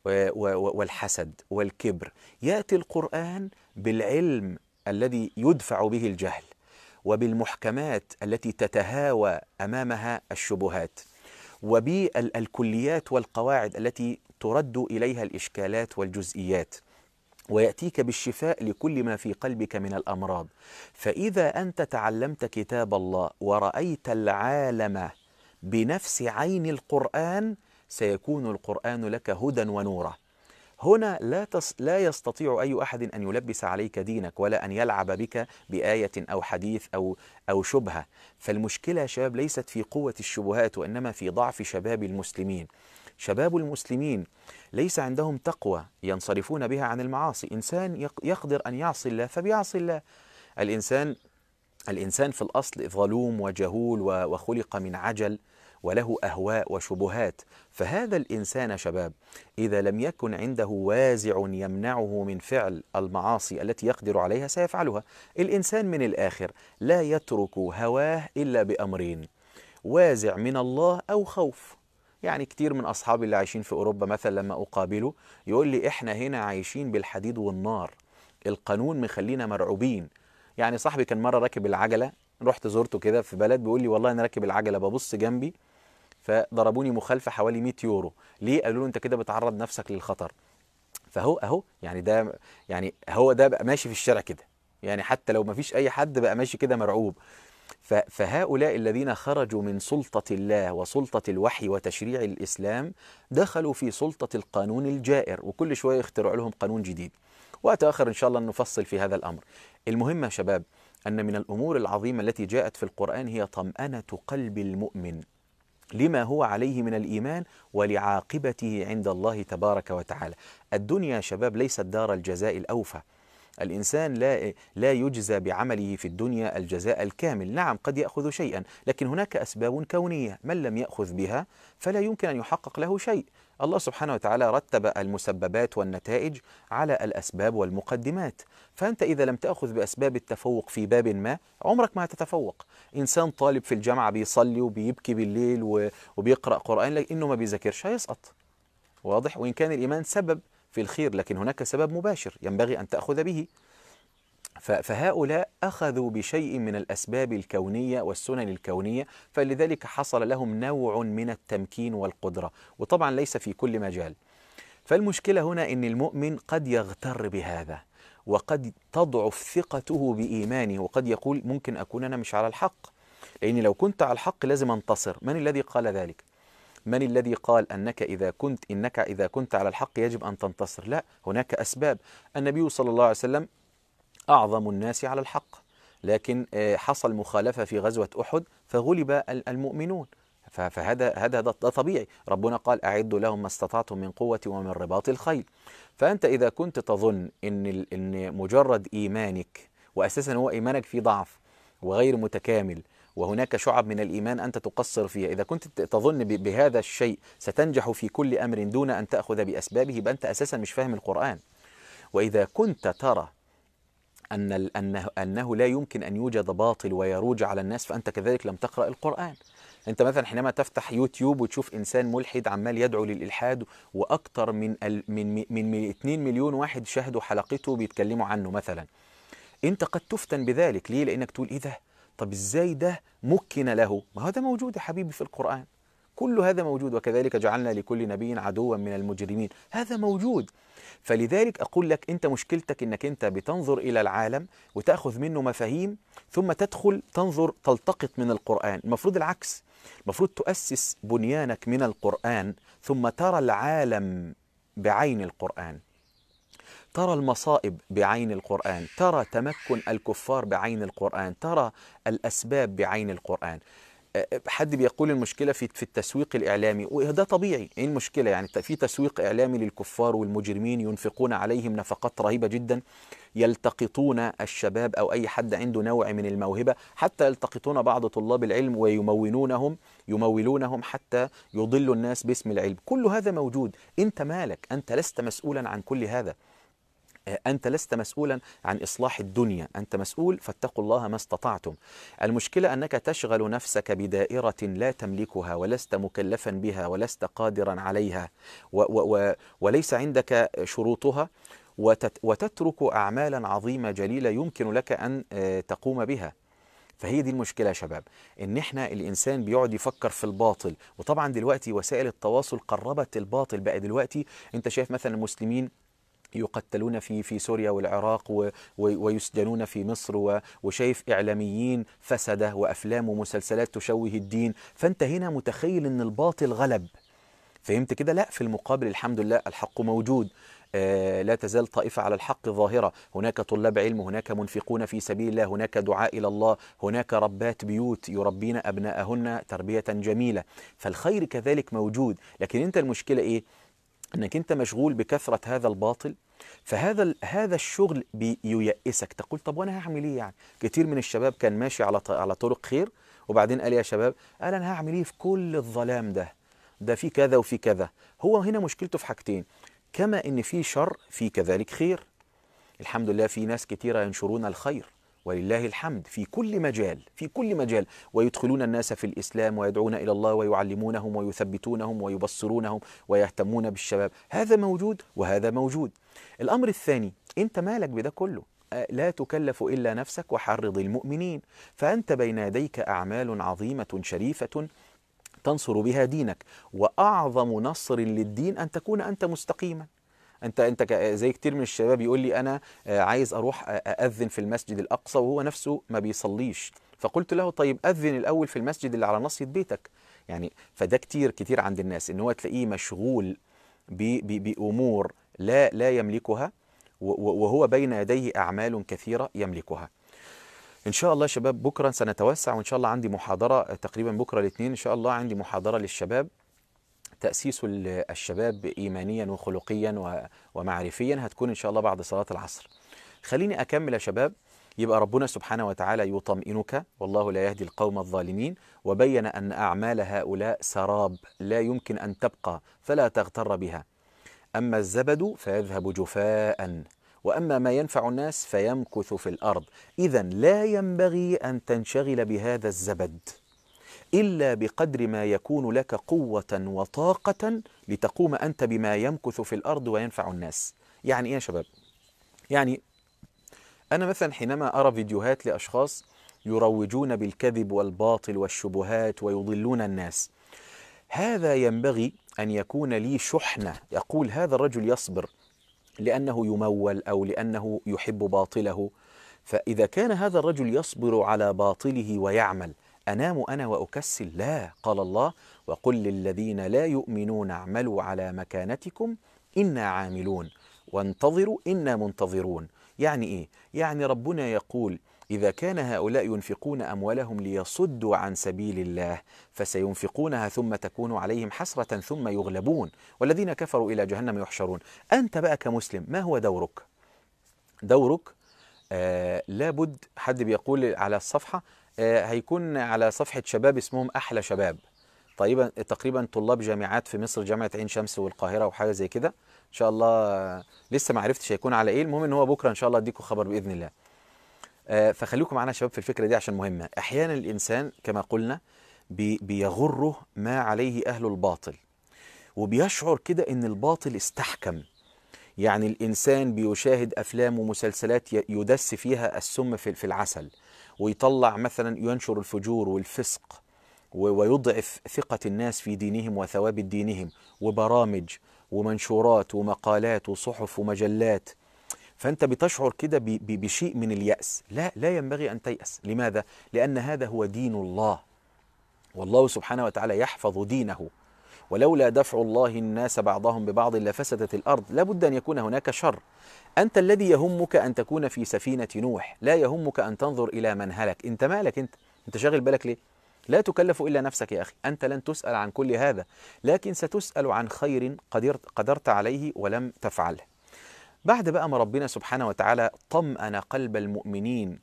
والحسد والكبر، يأتي القرآن بالعلم الذي يدفع به الجهل، وبالمحكمات التي تتهاوى أمامها الشبهات، وبالكليات والقواعد التي ترد إليها الإشكالات والجزئيات، ويأتيك بالشفاء لكل ما في قلبك من الأمراض. فإذا أنت تعلمت كتاب الله ورأيت العالم بنفس عين القرآن سيكون القرآن لك هدى ونورا. هنا لا يستطيع أي أحد أن يلبس عليك دينك ولا أن يلعب بك بآية أو حديث أو شبهة. فالمشكلة يا شباب ليست في قوة الشبهات وإنما في ضعف شباب المسلمين. شباب المسلمين ليس عندهم تقوى ينصرفون بها عن المعاصي. إنسان يقدر أن يعصي الله فبيعصي الله. الإنسان في الأصل ظلوم وجهول وخلق من عجل وله أهواء وشبهات. فهذا الإنسان شباب إذا لم يكن عنده وازع يمنعه من فعل المعاصي التي يقدر عليها سيفعلها. الإنسان من الآخر لا يترك هواه إلا بأمرين: وازع من الله أو خوف. يعني كتير من أصحابي اللي عايشين في أوروبا مثلا لما أقابله يقول لي: إحنا هنا عايشين بالحديد والنار، القانون مخلينا مرعوبين. يعني صاحبي كان مرة راكب العجلة، رحت زورته كده في بلد، بيقول لي: والله أنا راكب العجلة ببص جنبي فضربوني مخالفة حوالي 100 يورو. ليه؟ قالوا له: أنت كده بتعرض نفسك للخطر. فهو يعني ده هو ده بقى ماشي في الشارع كده، يعني حتى لو ما فيش أي حد بقى ماشي كده مرعوب. فهؤلاء الذين خرجوا من سلطة الله وسلطة الوحي وتشريع الإسلام دخلوا في سلطة القانون الجائر، وكل شوية يخترعوا لهم قانون جديد. وقت آخر إن شاء الله نفصل في هذا الأمر. المهم يا شباب أن من الأمور العظيمة التي جاءت في القرآن هي طمأنة قلب المؤمن لما هو عليه من الإيمان ولعاقبته عند الله تبارك وتعالى. الدنيا يا شباب ليست دار الجزاء الأوفى. الإنسان لا يجزى بعمله في الدنيا الجزاء الكامل. نعم قد يأخذ شيئا، لكن هناك أسباب كونية من لم يأخذ بها فلا يمكن أن يحقق له شيء. الله سبحانه وتعالى رتب المسببات والنتائج على الأسباب والمقدمات. فأنت إذا لم تأخذ بأسباب التفوق في باب ما عمرك ما هتتفوق. إنسان طالب في الجامعة بيصلي وبيبكي بالليل وبيقرأ قرآن لكنه ما بيذاكرش هيسقط. واضح؟ وإن كان الإيمان سبب في الخير لكن هناك سبب مباشر ينبغي أن تأخذ به. فهؤلاء أخذوا بشيء من الأسباب الكونية والسنن الكونية، فلذلك حصل لهم نوع من التمكين والقدرة، وطبعا ليس في كل مجال. فالمشكلة هنا أن المؤمن قد يغتر بهذا وقد تضعف ثقته بإيمانه، وقد يقول: ممكن أكون أنا مش على الحق، لأني لو كنت على الحق لازم أنتصر. من الذي قال ذلك؟ من الذي قال إنك إذا كنت على الحق يجب أن تنتصر؟ لا، هناك أسباب. النبي صلى الله عليه وسلم أعظم الناس على الحق، لكن حصل مخالفة في غزوة أحد فغلب المؤمنون. فهذا طبيعي. ربنا قال: أعدوا لهم ما استطعتم من قوة ومن رباط الخيل. فأنت إذا كنت تظن إن مجرد إيمانك، وأساسا هو إيمانك في ضعف وغير متكامل وهناك شعب من الإيمان أنت تقصر فيها، إذا كنت تظن بهذا الشيء ستنجح في كل أمر دون أن تأخذ بأسبابه يبقى أنت أساسا مش فاهم القرآن. وإذا كنت ترى أنه لا يمكن أن يوجد باطل ويروج على الناس، فأنت كذلك لم تقرأ القرآن. أنت مثلا حينما تفتح يوتيوب وتشوف إنسان ملحد عمال يدعو للإلحاد، وأكثر من 2 مليون واحد شاهدوا حلقته بيتكلموا عنه مثلا، أنت قد تفتن بذلك. ليه؟ لأنك تقول إيه ده؟ طب إزاي ده ممكن له؟ ما هذا موجود يا حبيبي في القرآن، كل هذا موجود. وكذلك جعلنا لكل نبي عدوا من المجرمين، هذا موجود. فلذلك أقول لك أنت مشكلتك أنك أنت بتنظر إلى العالم وتأخذ منه مفاهيم، ثم تدخل تنظر تلتقط من القرآن. المفروض العكس، المفروض تؤسس بنيانك من القرآن، ثم ترى العالم بعين القرآن، ترى المصائب بعين القرآن، ترى تمكن الكفار بعين القرآن، ترى الأسباب بعين القرآن. حد بيقول المشكلة في التسويق الإعلامي، وده طبيعي. إيه المشكلة؟ يعني في تسويق إعلامي للكفار والمجرمين، ينفقون عليهم نفقات رهيبة جدا، يلتقطون الشباب أو أي حد عنده نوع من الموهبة، حتى يلتقطون بعض طلاب العلم ويمولونهم حتى يضلوا الناس باسم العلم. كل هذا موجود. أنت مالك؟ أنت لست مسؤولا عن كل هذا. أنت لست مسؤولا عن إصلاح الدنيا، أنت مسؤول، فاتقوا الله ما استطعتم. المشكلة أنك تشغل نفسك بدائرة لا تملكها، ولست مكلفا بها، ولست قادرا عليها، وليس عندك شروطها، وتترك أعمالا عظيمة جليلة يمكن لك أن تقوم بها. فهي دي المشكلة يا شباب، إن إحنا الإنسان بيقعد يفكر في الباطل. وطبعا دلوقتي وسائل التواصل قربت الباطل. بقى دلوقتي أنت شايف مثلا المسلمين يقتلون في سوريا والعراق، ويسجنون في مصر، وشايف إعلاميين فسدة وأفلام ومسلسلات تشوه الدين. فأنت هنا متخيل أن الباطل غلب، فهمت كده؟ لا، في المقابل الحمد لله الحق موجود. لا تزال طائفة على الحق ظاهرة، هناك طلاب علم، هناك منفقون في سبيل الله، هناك دعاء إلى الله، هناك ربات بيوت يربين أبناءهن تربية جميلة. فالخير كذلك موجود. لكن أنت المشكلة إيه؟ انك انت مشغول بكثرة هذا الباطل. هذا الشغل بييأسك، تقول طب وانا هعمل ايه يعني؟ كتير من الشباب كان ماشي على طرق خير، وبعدين قال يا شباب، قال انا هعمل ايه في كل الظلام ده في كذا وفي كذا. هو هنا مشكلته في حاجتين، كما ان في شر في كذلك خير. الحمد لله في ناس كتيرة ينشرون الخير، ولله الحمد، في كل مجال، في كل مجال، ويدخلون الناس في الإسلام، ويدعون إلى الله، ويعلمونهم ويثبتونهم ويبصرونهم، ويهتمون بالشباب. هذا موجود وهذا موجود. الأمر الثاني، أنت مالك بده كله؟ لا تكلف إلا نفسك وحرض المؤمنين. فأنت بين يديك أعمال عظيمة شريفة تنصر بها دينك، وأعظم نصر للدين أن تكون أنت مستقيما. انت زي كتير من الشباب يقول لي انا عايز اروح اذن في المسجد الاقصى، وهو نفسه ما بيصليش. فقلت له طيب اذن الاول في المسجد اللي على ناصية بيتك. يعني فده كتير عند الناس، ان هو تلاقيه مشغول بامور لا يملكها، وهو بين يديه اعمال كثيرة يملكها. ان شاء الله يا شباب بكره سنتوسع، وان شاء الله عندي محاضرة تقريبا بكره الاثنين، ان شاء الله عندي محاضرة للشباب، تأسيس الشباب إيمانيا وخلقيا ومعرفيا، هتكون إن شاء الله بعد صلاة العصر. خليني أكمل يا شباب. يبقى ربنا سبحانه وتعالى يطمئنك، والله لا يهدي القوم الظالمين، وبين أن أعمال هؤلاء سراب لا يمكن أن تبقى، فلا تغتر بها. أما الزبد فيذهب جفاء، وأما ما ينفع الناس فيمكث في الأرض. إذن لا ينبغي أن تنشغل بهذا الزبد إلا بقدر ما يكون لك قوة وطاقة لتقوم أنت بما يمكث في الأرض وينفع الناس. يعني إيه يا شباب؟ يعني أنا مثلا حينما أرى فيديوهات لأشخاص يروجون بالكذب والباطل والشبهات ويضلون الناس، هذا ينبغي أن يكون لي شحنة، يقول هذا الرجل يصبر لأنه يمول أو لأنه يحب باطله. فإذا كان هذا الرجل يصبر على باطله ويعمل، أنام أنا وأكسل؟ لا، قال الله وقل للذين لا يؤمنون اعملوا على مكانتكم إنا عاملون وانتظروا إنا منتظرون. يعني إيه؟ يعني ربنا يقول إذا كان هؤلاء ينفقون أموالهم ليصدوا عن سبيل الله فسينفقونها ثم تكون عليهم حسرة ثم يغلبون والذين كفروا إلى جهنم يحشرون. أنت بقى كمسلم ما هو دورك؟ دورك لابد، حد بيقول على الصفحة هيكون على صفحة شباب اسمهم أحلى شباب، طيب تقريبا طلاب جامعات في مصر، جامعة عين شمس والقاهرة وحاجة زي كده. إن شاء الله لسه ما عرفتش هيكون على إيه، المهم إن هو بكرة إن شاء الله أديكم خبر بإذن الله. فخليكم معنا يا شباب في الفكرة دي عشان مهمة. أحيانا الإنسان كما قلنا بيغره ما عليه أهل الباطل، وبيشعر كده إن الباطل استحكم. يعني الإنسان بيشاهد أفلام ومسلسلات يدس فيها السم في العسل، ويطلع مثلا ينشر الفجور والفسق ويضعف ثقة الناس في دينهم وثوابت دينهم، وبرامج ومنشورات ومقالات وصحف ومجلات. فأنت بتشعر كده بشيء من اليأس. لا، لا ينبغي أن تيأس. لماذا؟ لأن هذا هو دين الله، والله سبحانه وتعالى يحفظ دينه. ولولا دفع الله الناس بعضهم ببعض لفسدت الأرض، لا بد أن يكون هناك شر. أنت الذي يهمك أن تكون في سفينة نوح، لا يهمك أن تنظر إلى من هلك. أنت مالك؟ أنت شاغل بالك ليه؟ لا تكلف إلا نفسك يا أخي. أنت لن تسأل عن كل هذا، لكن ستسأل عن خير قدرت عليه ولم تفعله. بعد بقى ما ربنا سبحانه وتعالى طمأن قلب المؤمنين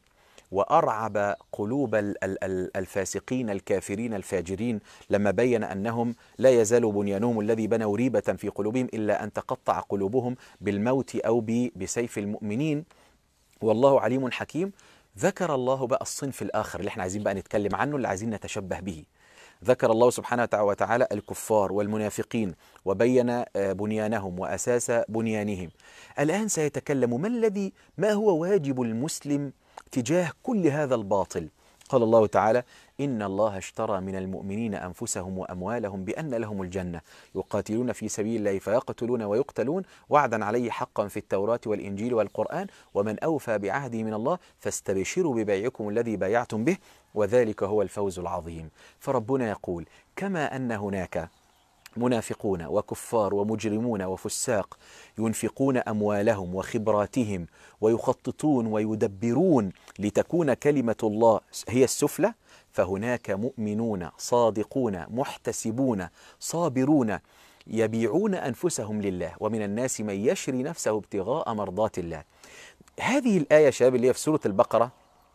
وأرعب قلوب الفاسقين الكافرين الفاجرين، لما بين أنهم لا يزال بنيانهم الذي بنوا ريبة في قلوبهم إلا أن تقطع قلوبهم بالموت أو بسيف المؤمنين، والله عليم حكيم. ذكر الله بقى الصنف الآخر اللي احنا عايزين بقى نتكلم عنه، اللي عايزين نتشبه به. ذكر الله سبحانه وتعالى الكفار والمنافقين وبين بنيانهم وأساس بنيانهم. الآن سيتكلم ما هو واجب المسلم تجاه كل هذا الباطل. قال الله تعالى: إن الله اشترى من المؤمنين أنفسهم وأموالهم بأن لهم الجنة يقاتلون في سبيل الله فيقتلون ويقتلون وعدا عليه حقا في التوراة والإنجيل والقرآن ومن أوفى بعهده من الله فاستبشروا ببيعكم الذي بايعتم به وذلك هو الفوز العظيم. فربنا يقول: كما أن هناك منافقون وكفار ومجرمون وفساق ينفقون أموالهم وخبراتهم ويخططون ويدبرون لتكون كلمة الله هي السفلى، فهناك مؤمنون صادقون محتسبون صابرون يبيعون أنفسهم لله، ومن الناس من يشري نفسه ابتغاء مرضات الله. هذه الآية شباب اللي هي في سورة البقرة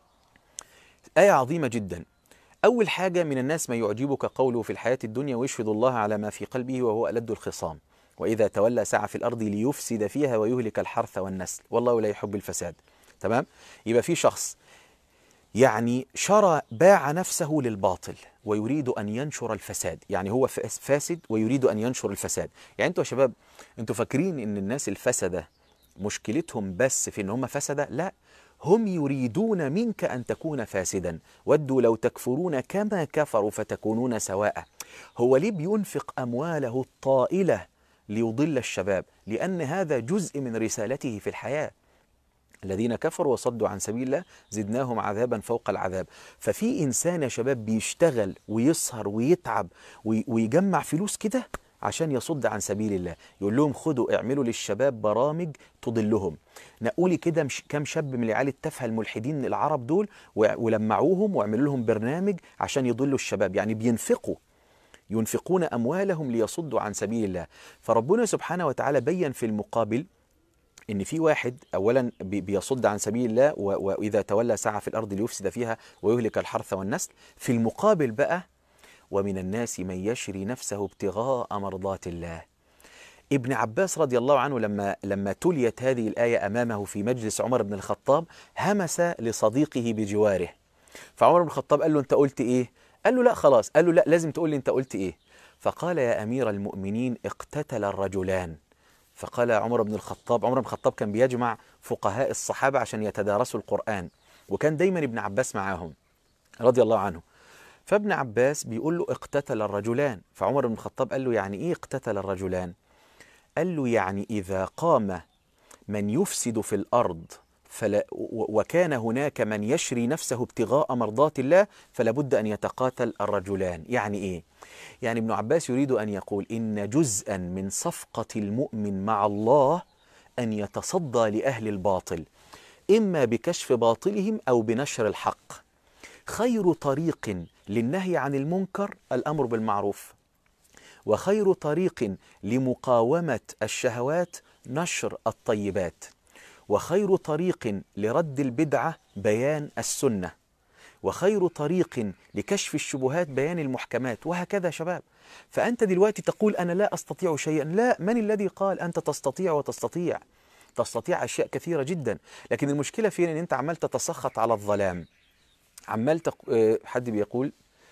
آية عظيمة جدا. أول حاجة: من الناس من يعجبك قوله في الحياة الدنيا ويشهد الله على ما في قلبه وهو ألد الخصام وإذا تولى سعى في الأرض ليفسد فيها ويهلك الحرث والنسل والله لا يحب الفساد. تمام؟ يبقى في شخص يعني باع نفسه للباطل ويريد أن ينشر الفساد، يعني هو فاسد ويريد أن ينشر الفساد. يعني أنتوا يا شباب أنتوا فاكرين إن الناس الفسدة مشكلتهم بس في إن هم فسدة؟ لا، هم يريدون منك أن تكون فاسدا. ودوا لو تكفرون كما كفروا فتكونون سواء. هو ليه بينفق أمواله الطائلة ليضل الشباب؟ لأن هذا جزء من رسالته في الحياة. الذين كفروا وصدوا عن سبيل الله زدناهم عذابا فوق العذاب. ففي إنسان يا شباب بيشتغل ويسهر ويتعب ويجمع فلوس كده عشان يصد عن سبيل الله. يقول لهم: خدوا اعملوا للشباب برامج تضلهم. نقولي كده كم شاب من العيال التافهه الملحدين العرب دول ولمعوهم واعملوا لهم برنامج عشان يضلوا الشباب. يعني ينفقون أموالهم ليصدوا عن سبيل الله. فربنا سبحانه وتعالى بين في المقابل إن في واحد أولا بيصد عن سبيل الله وإذا تولى سعى في الأرض ليفسد فيها ويهلك الحرث والنسل. في المقابل بقى: ومن الناس من يشري نفسه ابتغاء مرضات الله. ابن عباس رضي الله عنه لما تليت هذه الآية أمامه في مجلس عمر بن الخطاب همس لصديقه بجواره، فعمر بن الخطاب قال له: أنت قلت إيه؟ قال له: لا خلاص. قال له: لا، لازم تقول لي أنت قلت إيه. فقال: يا أمير المؤمنين اقتتل الرجلان. فقال عمر بن الخطاب كان بيجمع فقهاء الصحابة عشان يتدارسوا القرآن، وكان دايما ابن عباس معاهم رضي الله عنه. فابن عباس بيقول له: اقتتل الرجلان. فعمر بن الخطاب قال له: يعني إيه اقتتل الرجلان؟ قال له: يعني إذا قام من يفسد في الأرض وكان هناك من يشري نفسه ابتغاء مرضات الله فلا بد أن يتقاتل الرجلان. يعني إيه؟ يعني ابن عباس يريد أن يقول إن جزءا من صفقة المؤمن مع الله أن يتصدى لأهل الباطل، إما بكشف باطلهم أو بنشر الحق. خير طريق للنهي عن المنكر الأمر بالمعروف، وخير طريق لمقاومة الشهوات نشر الطيبات، وخير طريق لرد البدعة بيان السنة، وخير طريق لكشف الشبهات بيان المحكمات، وهكذا شباب. فأنت دلوقتي تقول أنا لا أستطيع شيئا. لا، من الذي قال أنت تستطيع وتستطيع؟ تستطيع أشياء كثيرة جدا، لكن المشكلة فين؟ إن أنت عمال تتسخط على الظلام، عمال حد بيقول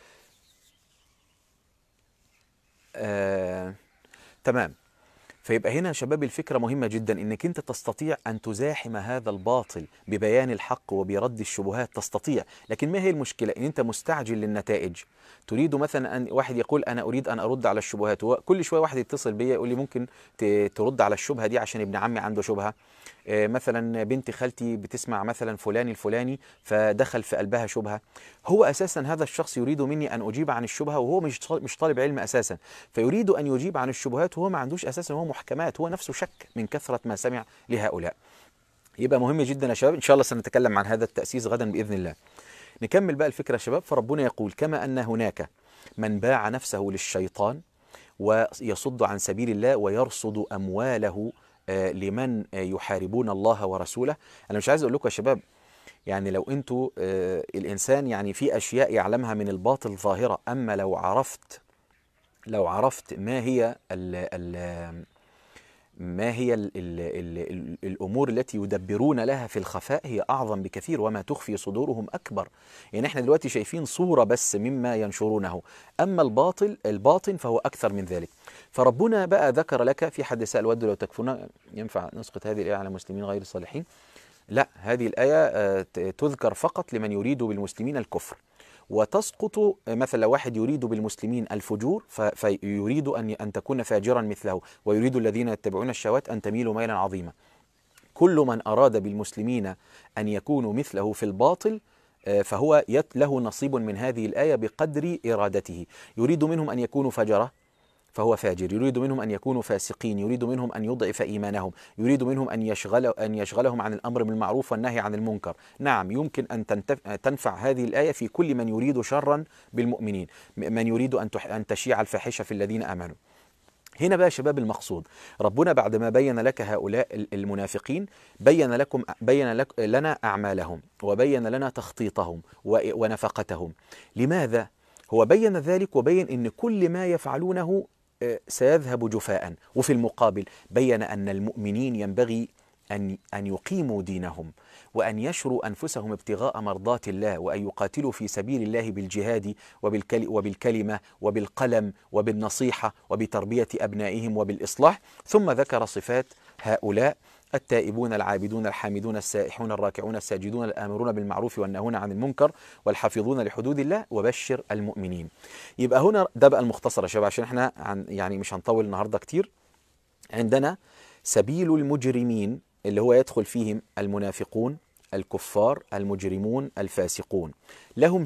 تمام. فيبقى هنا يا شباب الفكرة مهمة جدا، انك انت تستطيع ان تزاحم هذا الباطل ببيان الحق وبرد الشبهات، تستطيع. لكن ما هي المشكلة؟ ان انت مستعجل للنتائج. تريد مثلا ان واحد يقول انا اريد ان ارد على الشبهات، وكل شوية واحد يتصل بيا يقول لي ممكن ترد على الشبهة دي عشان ابن عمي عنده شبهة. مثلا بنت خالتي بتسمع مثلا فلان الفلاني فدخل في قلبها شبهة. هو أساسا هذا الشخص يريد مني أن أجيب عن الشبهة وهو مش طالب علم أساسا، فيريد أن يجيب عن الشبهات وهو ما عندوش أساسا، هو محكمات، هو نفسه شك من كثرة ما سمع لهؤلاء. يبقى مهم جدا يا شباب، إن شاء الله سنتكلم عن هذا التأسيس غدا بإذن الله. نكمل بقى الفكرة يا شباب. فربنا يقول كما أن هناك من باع نفسه للشيطان ويصد عن سبيل الله ويرصد أمواله لمن يحاربون الله ورسوله. أنا مش عايز أقول لكم يا شباب، يعني لو أنتوا الإنسان يعني في أشياء يعلمها من الباطل ظاهرة، أما لو عرفت ما هي ال الأمور التي يدبرون لها في الخفاء، هي أعظم بكثير، وما تخفي صدورهم أكبر. يعني احنا دلوقتي شايفين صورة بس مما ينشرونه، أما الباطن فهو أكثر من ذلك. فربنا بقى ذكر لك في حد سأل ودوا لو تكفرون، ينفع نسقط هذه الآية على المسلمين غير الصالحين؟ لا، هذه الآية تذكر فقط لمن يريد بالمسلمين الكفر، وتسقط مثلا لو واحد يريد بالمسلمين الفجور فيريد أن تكون فاجرا مثله، ويريد الذين يتبعون الشهوات أن تميلوا ميلا عظيما. كل من أراد بالمسلمين أن يكونوا مثله في الباطل فهو له نصيب من هذه الآية بقدر إرادته. يريد منهم أن يكونوا فجرة فهو فاجر، يريد منهم أن يكونوا فاسقين، يريد منهم أن يضعف إيمانهم، يريد منهم أن يشغلهم عن الأمر بالمعروف والنهي عن المنكر. نعم، يمكن أن تنفع هذه الآية في كل من يريد شرا بالمؤمنين، من يريد أن تشيع الفاحشة في الذين آمنوا. هنا بقى شباب المقصود، ربنا بعدما بين لك هؤلاء المنافقين بين لنا أعمالهم، وبين لنا تخطيطهم ونفقتهم. لماذا؟ هو بين ذلك وبين أن كل ما يفعلونه سيذهب جفاء، وفي المقابل بين أن المؤمنين ينبغي أن يقيموا دينهم، وأن يشروا أنفسهم ابتغاء مرضات الله، وأن يقاتلوا في سبيل الله بالجهاد وبالكلمة وبالقلم وبالنصيحة وبتربية أبنائهم وبالإصلاح. ثم ذكر صفات هؤلاء: التائبون العابدون الحامدون السائحون الراكعون الساجدون الآمرون بالمعروف والناهون عن المنكر والحافظون لحدود الله وبشر المؤمنين. يبقى هنا ده بقى المختصر يا شباب، عشان احنا يعني مش هنطول النهارده كتير. عندنا سبيل المجرمين اللي هو يدخل فيهم المنافقون، الكفار، المجرمون، الفاسقون. لهم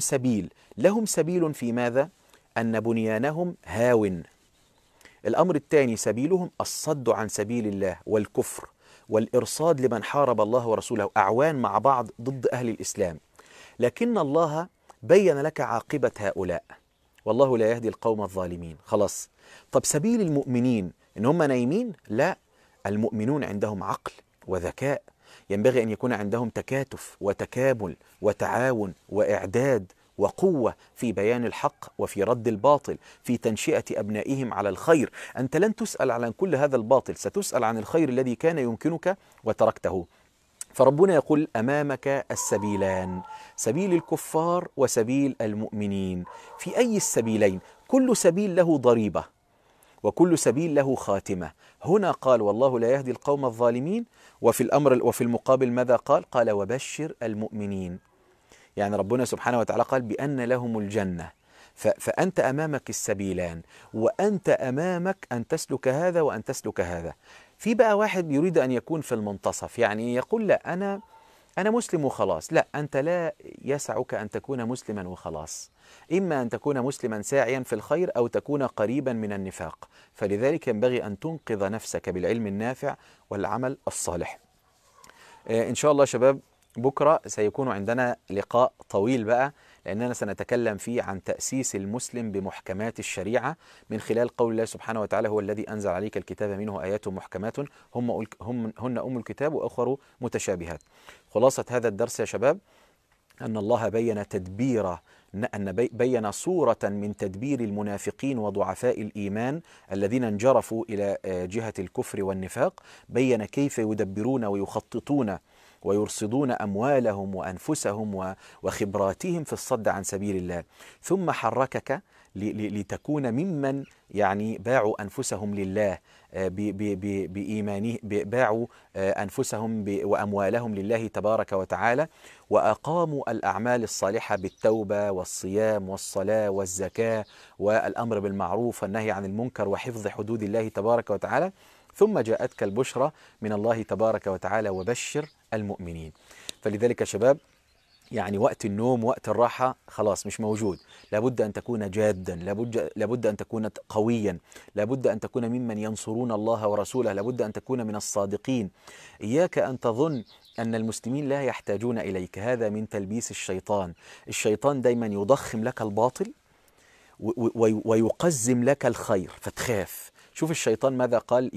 سبيل في ماذا؟ أن بنيانهم هاون. الأمر الثاني سبيلهم الصد عن سبيل الله والكفر والإرصاد لمن حارب الله ورسوله، أعوان مع بعض ضد أهل الإسلام. لكن الله بين لك عاقبة هؤلاء، والله لا يهدي القوم الظالمين. خلاص. طب سبيل المؤمنين إن هم نايمين؟ لا، المؤمنون عندهم عقل وذكاء، ينبغي أن يكون عندهم تكاتف وتكامل وتعاون وإعداد وقوة في بيان الحق وفي رد الباطل، في تنشئة أبنائهم على الخير. أنت لن تسأل عن كل هذا الباطل، ستسأل عن الخير الذي كان يمكنك وتركته. فربنا يقول أمامك السبيلان، سبيل الكفار وسبيل المؤمنين. في أي السبيلين؟ كل سبيل له ضريبة وكل سبيل له خاتمة. هنا قال والله لا يهدي القوم الظالمين، وفي المقابل ماذا قال؟ قال وبشر المؤمنين. يعني ربنا سبحانه وتعالى قال بأن لهم الجنة. فأنت أمامك السبيلان، وأنت أمامك أن تسلك هذا وأن تسلك هذا. في بقى واحد يريد أن يكون في المنتصف، يعني يقول لا أنا مسلم وخلاص. لا، أنت لا يسعك أن تكون مسلما وخلاص، إما أن تكون مسلما ساعيا في الخير أو تكون قريبا من النفاق. فلذلك ينبغي أن تنقذ نفسك بالعلم النافع والعمل الصالح. إن شاء الله شباب بكرة سيكون عندنا لقاء طويل بقى، لأننا سنتكلم فيه عن تأسيس المسلم بمحكمات الشريعة من خلال قول الله سبحانه وتعالى: هو الذي أنزل عليك الكتاب منه آيات محكمات هن أم الكتاب وأخر متشابهات. خلاصة هذا الدرس يا شباب أن الله بين تدبير أن بين صورة من تدبير المنافقين وضعفاء الإيمان الذين انجرفوا إلى جهة الكفر والنفاق، بين كيف يدبرون ويخططون ويرصدون أموالهم وأنفسهم وخبراتهم في الصد عن سبيل الله، ثم حركك لتكون ممن يعني باعوا أنفسهم لله بإيمانه، باعوا أنفسهم وأموالهم لله تبارك وتعالى، وأقاموا الأعمال الصالحة بالتوبة والصيام والصلاة والزكاة والأمر بالمعروف والنهي عن المنكر وحفظ حدود الله تبارك وتعالى، ثم جاءتك البشرى من الله تبارك وتعالى وبشر المؤمنين. فلذلك يا شباب، يعني وقت النوم وقت الراحة خلاص مش موجود، لابد أن تكون جادا، لابد أن تكون قويا، لابد أن تكون ممن ينصرون الله ورسوله، لابد أن تكون من الصادقين. إياك أن تظن أن المسلمين لا يحتاجون إليك، هذا من تلبيس الشيطان. الشيطان دايما يضخم لك الباطل ويقزم لك الخير فتخاف. شوف الشيطان ماذا قال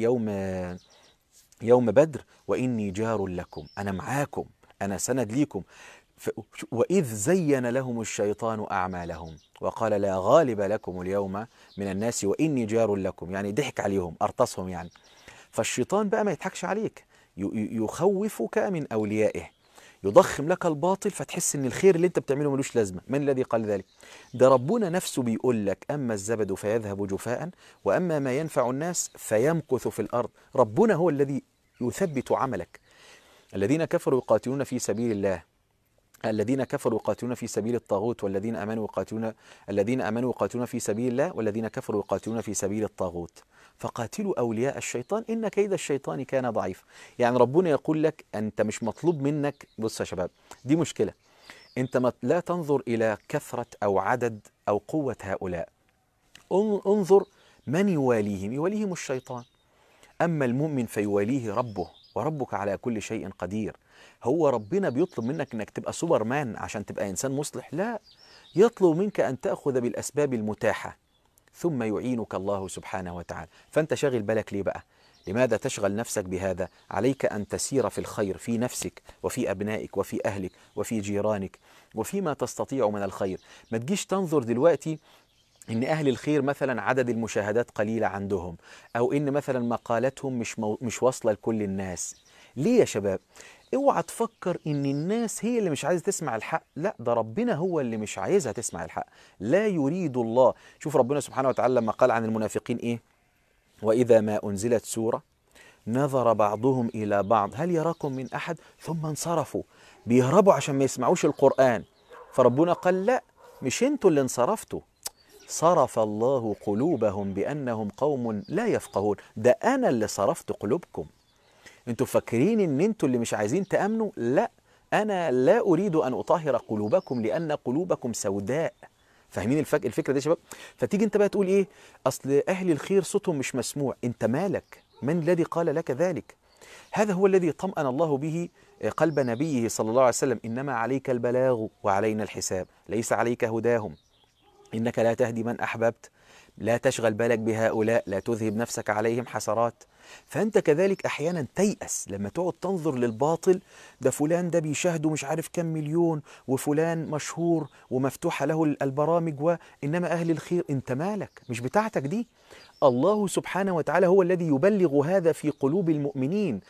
يوم بدر: وإني جار لكم، أنا معاكم، أنا سند ليكم. وإذ زين لهم الشيطان أعمالهم وقال لا غالب لكم اليوم من الناس وإني جار لكم، يعني ضحك عليهم، أرتصهم يعني. فالشيطان بقى ما يضحكش عليك، يخوفك من أوليائه، يضخم لك الباطل فتحس ان الخير اللي انت بتعمله ملوش لازمه. من الذي قال ذلك؟ ده ربنا نفسه بيقول لك: اما الزبد فيذهب جفاء واما ما ينفع الناس فيمكث في الارض. ربنا هو الذي يثبت عملك. الذين كفروا يقاتلون في سبيل الله، الذين كفروا يقاتلون في سبيل الطاغوت والذين امنوا يقاتلون، الذين امنوا يقاتلون في سبيل الله والذين كفروا يقاتلون في سبيل الطاغوت فقاتلوا اولياء الشيطان ان كيد الشيطان كان ضعيف. يعني ربنا يقول لك انت مش مطلوب منك، بص يا شباب دي مشكله، انت لا تنظر الى كثره او عدد او قوه هؤلاء، انظر من يواليهم، يواليهم الشيطان. اما المؤمن فيواليه ربه، وربك على كل شيء قدير. هو ربنا بيطلب منك انك تبقى سوبرمان عشان تبقى انسان مصلح؟ لا، يطلب منك ان تأخذ بالاسباب المتاحة ثم يعينك الله سبحانه وتعالى. فانت شاغل بالك ليه بقى؟ لماذا تشغل نفسك بهذا؟ عليك ان تسير في الخير في نفسك وفي ابنائك وفي اهلك وفي جيرانك وفيما تستطيع من الخير. ما تجيش تنظر دلوقتي إن أهل الخير مثلا عدد المشاهدات قليلة عندهم، أو إن مثلا مقالاتهم مش واصلة لكل الناس. ليه يا شباب؟ اوعى تفكر إن الناس هي اللي مش عايزة تسمع الحق، لا، ده ربنا هو اللي مش عايزها تسمع الحق. لا يريد الله. شوف ربنا سبحانه وتعالى لما قال عن المنافقين إيه: وإذا ما أنزلت سورة نظر بعضهم إلى بعض هل يراكم من أحد ثم انصرفوا. بيهربوا عشان ما يسمعوش القرآن. فربنا قال لا، مش انتوا اللي انصرفتوا، صرف الله قلوبهم بأنهم قوم لا يفقهون. ده أنا اللي صرفت قلوبكم. انتوا فاكرين ان انتوا اللي مش عايزين تأمنوا؟ لا، أنا لا أريد أن أطهر قلوبكم لأن قلوبكم سوداء. فاهمين الفكرة دي يا شباب؟ فتيجي انت بقى تقول ايه؟ أصل أهل الخير صوتهم مش مسموع. انت مالك؟ من الذي قال لك ذلك؟ هذا هو الذي طمأن الله به قلب نبيه صلى الله عليه وسلم: إنما عليك البلاغ وعلينا الحساب، ليس عليك هداهم، إنك لا تهدي من أحببت. لا تشغل بالك بهؤلاء، لا تذهب نفسك عليهم حسرات. فأنت كذلك أحيانا تيأس لما تقعد تنظر للباطل، ده فلان ده بيشاهده مش عارف كم مليون، وفلان مشهور ومفتوحة له البرامج، وإنما أهل الخير أنت مالك؟ مش بتاعتك دي. الله سبحانه وتعالى هو الذي يبلغ هذا في قلوب المؤمنين،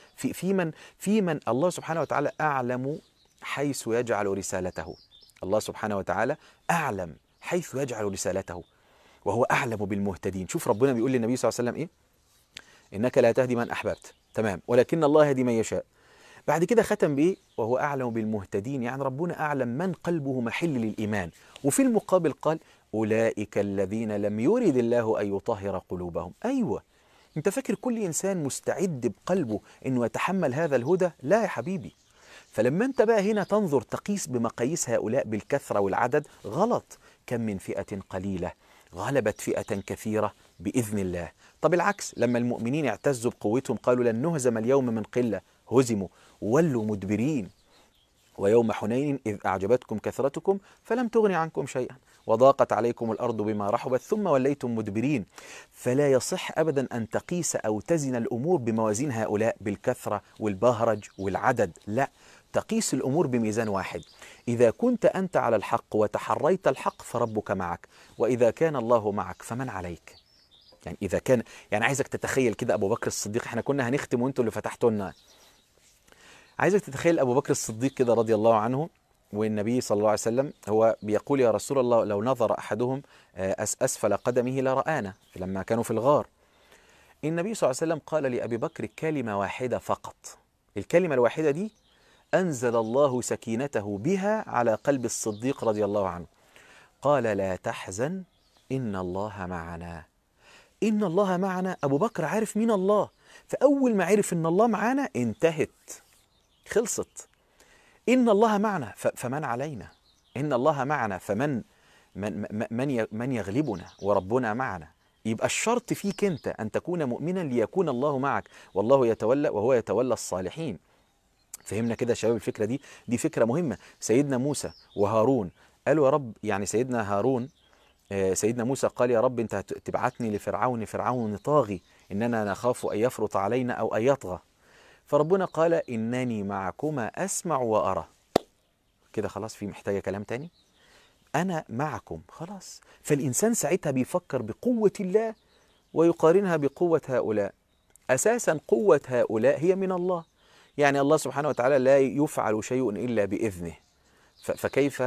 في من الله سبحانه وتعالى أعلم حيث يجعل رسالته. الله سبحانه وتعالى أعلم حيث يجعل رسالته، وهو أعلم بالمهتدين. شوف ربنا بيقول للنبي صلى الله عليه وسلم إيه؟ إنك لا تهدي من أحببت، تمام، ولكن الله يهدي من يشاء. بعد كده ختم بإيه؟ وهو أعلم بالمهتدين. يعني ربنا أعلم من قلبه محل للإيمان. وفي المقابل قال: أولئك الذين لم يرد الله أن يطهر قلوبهم. أيوة، أنت فاكر كل إنسان مستعد بقلبه أنه يتحمل هذا الهدى؟ لا يا حبيبي. فلما أنت بقى هنا تنظر تقيس بمقاييس هؤلاء بالكثرة والعدد، غلط. كم من فئة قليلة غلبت فئة كثيرة بإذن الله. طب العكس، لما المؤمنين اعتزوا بقوتهم قالوا لن نهزم اليوم من قلة، هزموا ولوا مدبرين. ويوم حنين إذ أعجبتكم كثرتكم فلم تغن عنكم شيئا وضاقت عليكم الأرض بما رحبت ثم وليتم مدبرين. فلا يصح أبدا أن تقيس أو تزن الأمور بموازين هؤلاء بالكثرة والبهرج والعدد، لا، تقيس الأمور بميزان واحد. إذا كنت أنت على الحق وتحريت الحق فربك معك، وإذا كان الله معك فمن عليك. يعني إذا كان، يعني عايزك تتخيل كده أبو بكر الصديق، احنا كنا هنختم وانتوا اللي فتحتوا لنا. عايزك تتخيل أبو بكر الصديق كده رضي الله عنه، والنبي صلى الله عليه وسلم هو بيقول يا رسول الله لو نظر أحدهم أسفل قدمه لرآنا، لما كانوا في الغار. النبي صلى الله عليه وسلم قال لأبي بكر كلمة واحدة فقط، الكلمة الواحدة دي أنزل الله سكينته بها على قلب الصديق رضي الله عنه. قال لا تحزن إن الله معنا. إن الله معنا، أبو بكر عارف مين الله، فأول ما عرف إن الله معنا انتهت، خلصت. إن الله معنا فمن علينا، إن الله معنا فمن من يغلبنا وربنا معنا. يبقى الشرط فيك أنت أن تكون مؤمنا ليكون الله معك، والله يتولى وهو يتولى الصالحين. فهمنا كده يا شباب الفكرة دي؟ دي فكرة مهمة. سيدنا موسى وهارون قالوا يا رب، يعني سيدنا هارون سيدنا موسى قال يا رب أنت تبعتني لفرعون، فرعون طاغي، إننا نخاف أن يفرط علينا أو أن يطغى. فربنا قال إنني معكما أسمع وأرى. كده خلاص، في محتاجة كلام تاني؟ أنا معكم خلاص. فالإنسان ساعتها بيفكر بقوة الله ويقارنها بقوة هؤلاء. أساسا قوة هؤلاء هي من الله، يعني الله سبحانه وتعالى لا يفعل شيء إلا بإذنه، فكيف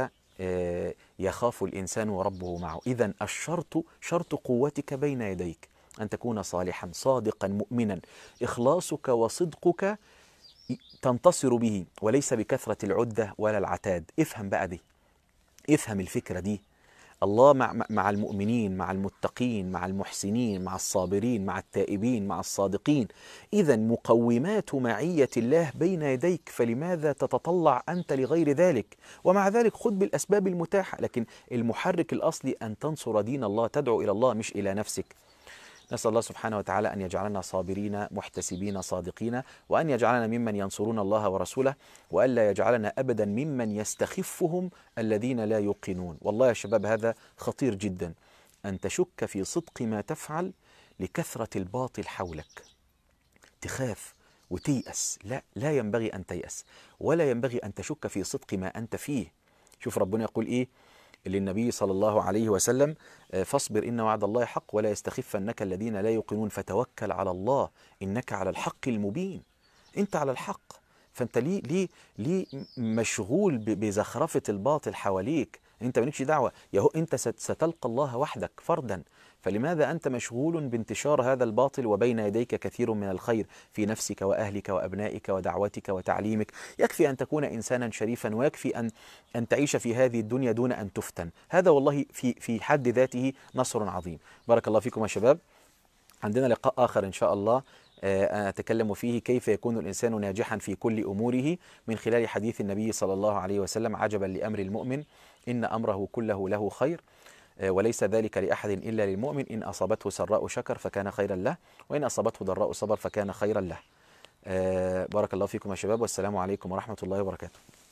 يخاف الإنسان وربه معه؟ إذن الشرط شرط قوتك بين يديك أن تكون صالحا صادقا مؤمنا، إخلاصك وصدقك تنتصر به وليس بكثرة العدة ولا العتاد. افهم بقى دي، افهم الفكرة دي. الله مع المؤمنين، مع المتقين، مع المحسنين، مع الصابرين، مع التائبين، مع الصادقين. إذا مقومات معية الله بين يديك، فلماذا تتطلع أنت لغير ذلك؟ ومع ذلك خذ بالأسباب المتاحة، لكن المحرك الأصلي أن تنصر دين الله، تدعو إلى الله مش إلى نفسك. نسأل الله سبحانه وتعالى أن يجعلنا صابرين محتسبين صادقين، وأن يجعلنا ممن ينصرون الله ورسوله، وألا يجعلنا أبدا ممن يستخفهم الذين لا يوقنون. والله يا شباب هذا خطير جدا، أن تشك في صدق ما تفعل لكثرة الباطل حولك، تخاف وتيأس. لا ينبغي أن تيأس، ولا ينبغي أن تشك في صدق ما أنت فيه. شوف ربنا يقول إيه للنبي صلى الله عليه وسلم: فاصبر إن وعد الله حق ولا يستخفنك الذين لا يوقنون فتوكل على الله إنك على الحق المبين. أنت على الحق، فأنت ليه مشغول بزخرفة الباطل حواليك؟ أنت مالكش دعوة، يهو أنت ستلقى الله وحدك فردا، فلماذا أنت مشغول بانتشار هذا الباطل وبين يديك كثير من الخير في نفسك وأهلك وأبنائك ودعوتك وتعليمك؟ يكفي أن تكون إنسانا شريفا، ويكفي أن تعيش في هذه الدنيا دون أن تفتن. هذا والله في حد ذاته نصر عظيم. بارك الله فيكم يا شباب. عندنا لقاء آخر إن شاء الله أتكلم فيه كيف يكون الإنسان ناجحا في كل أموره، من خلال حديث النبي صلى الله عليه وسلم: عجبا لأمر المؤمن إن أمره كله له خير، وليس ذلك لأحد إلا للمؤمن، إن أصابته سراء شكر فكان خيرا له، وإن أصابته ضراء صبر فكان خيرا له. بارك الله فيكم يا شباب، والسلام عليكم ورحمة الله وبركاته.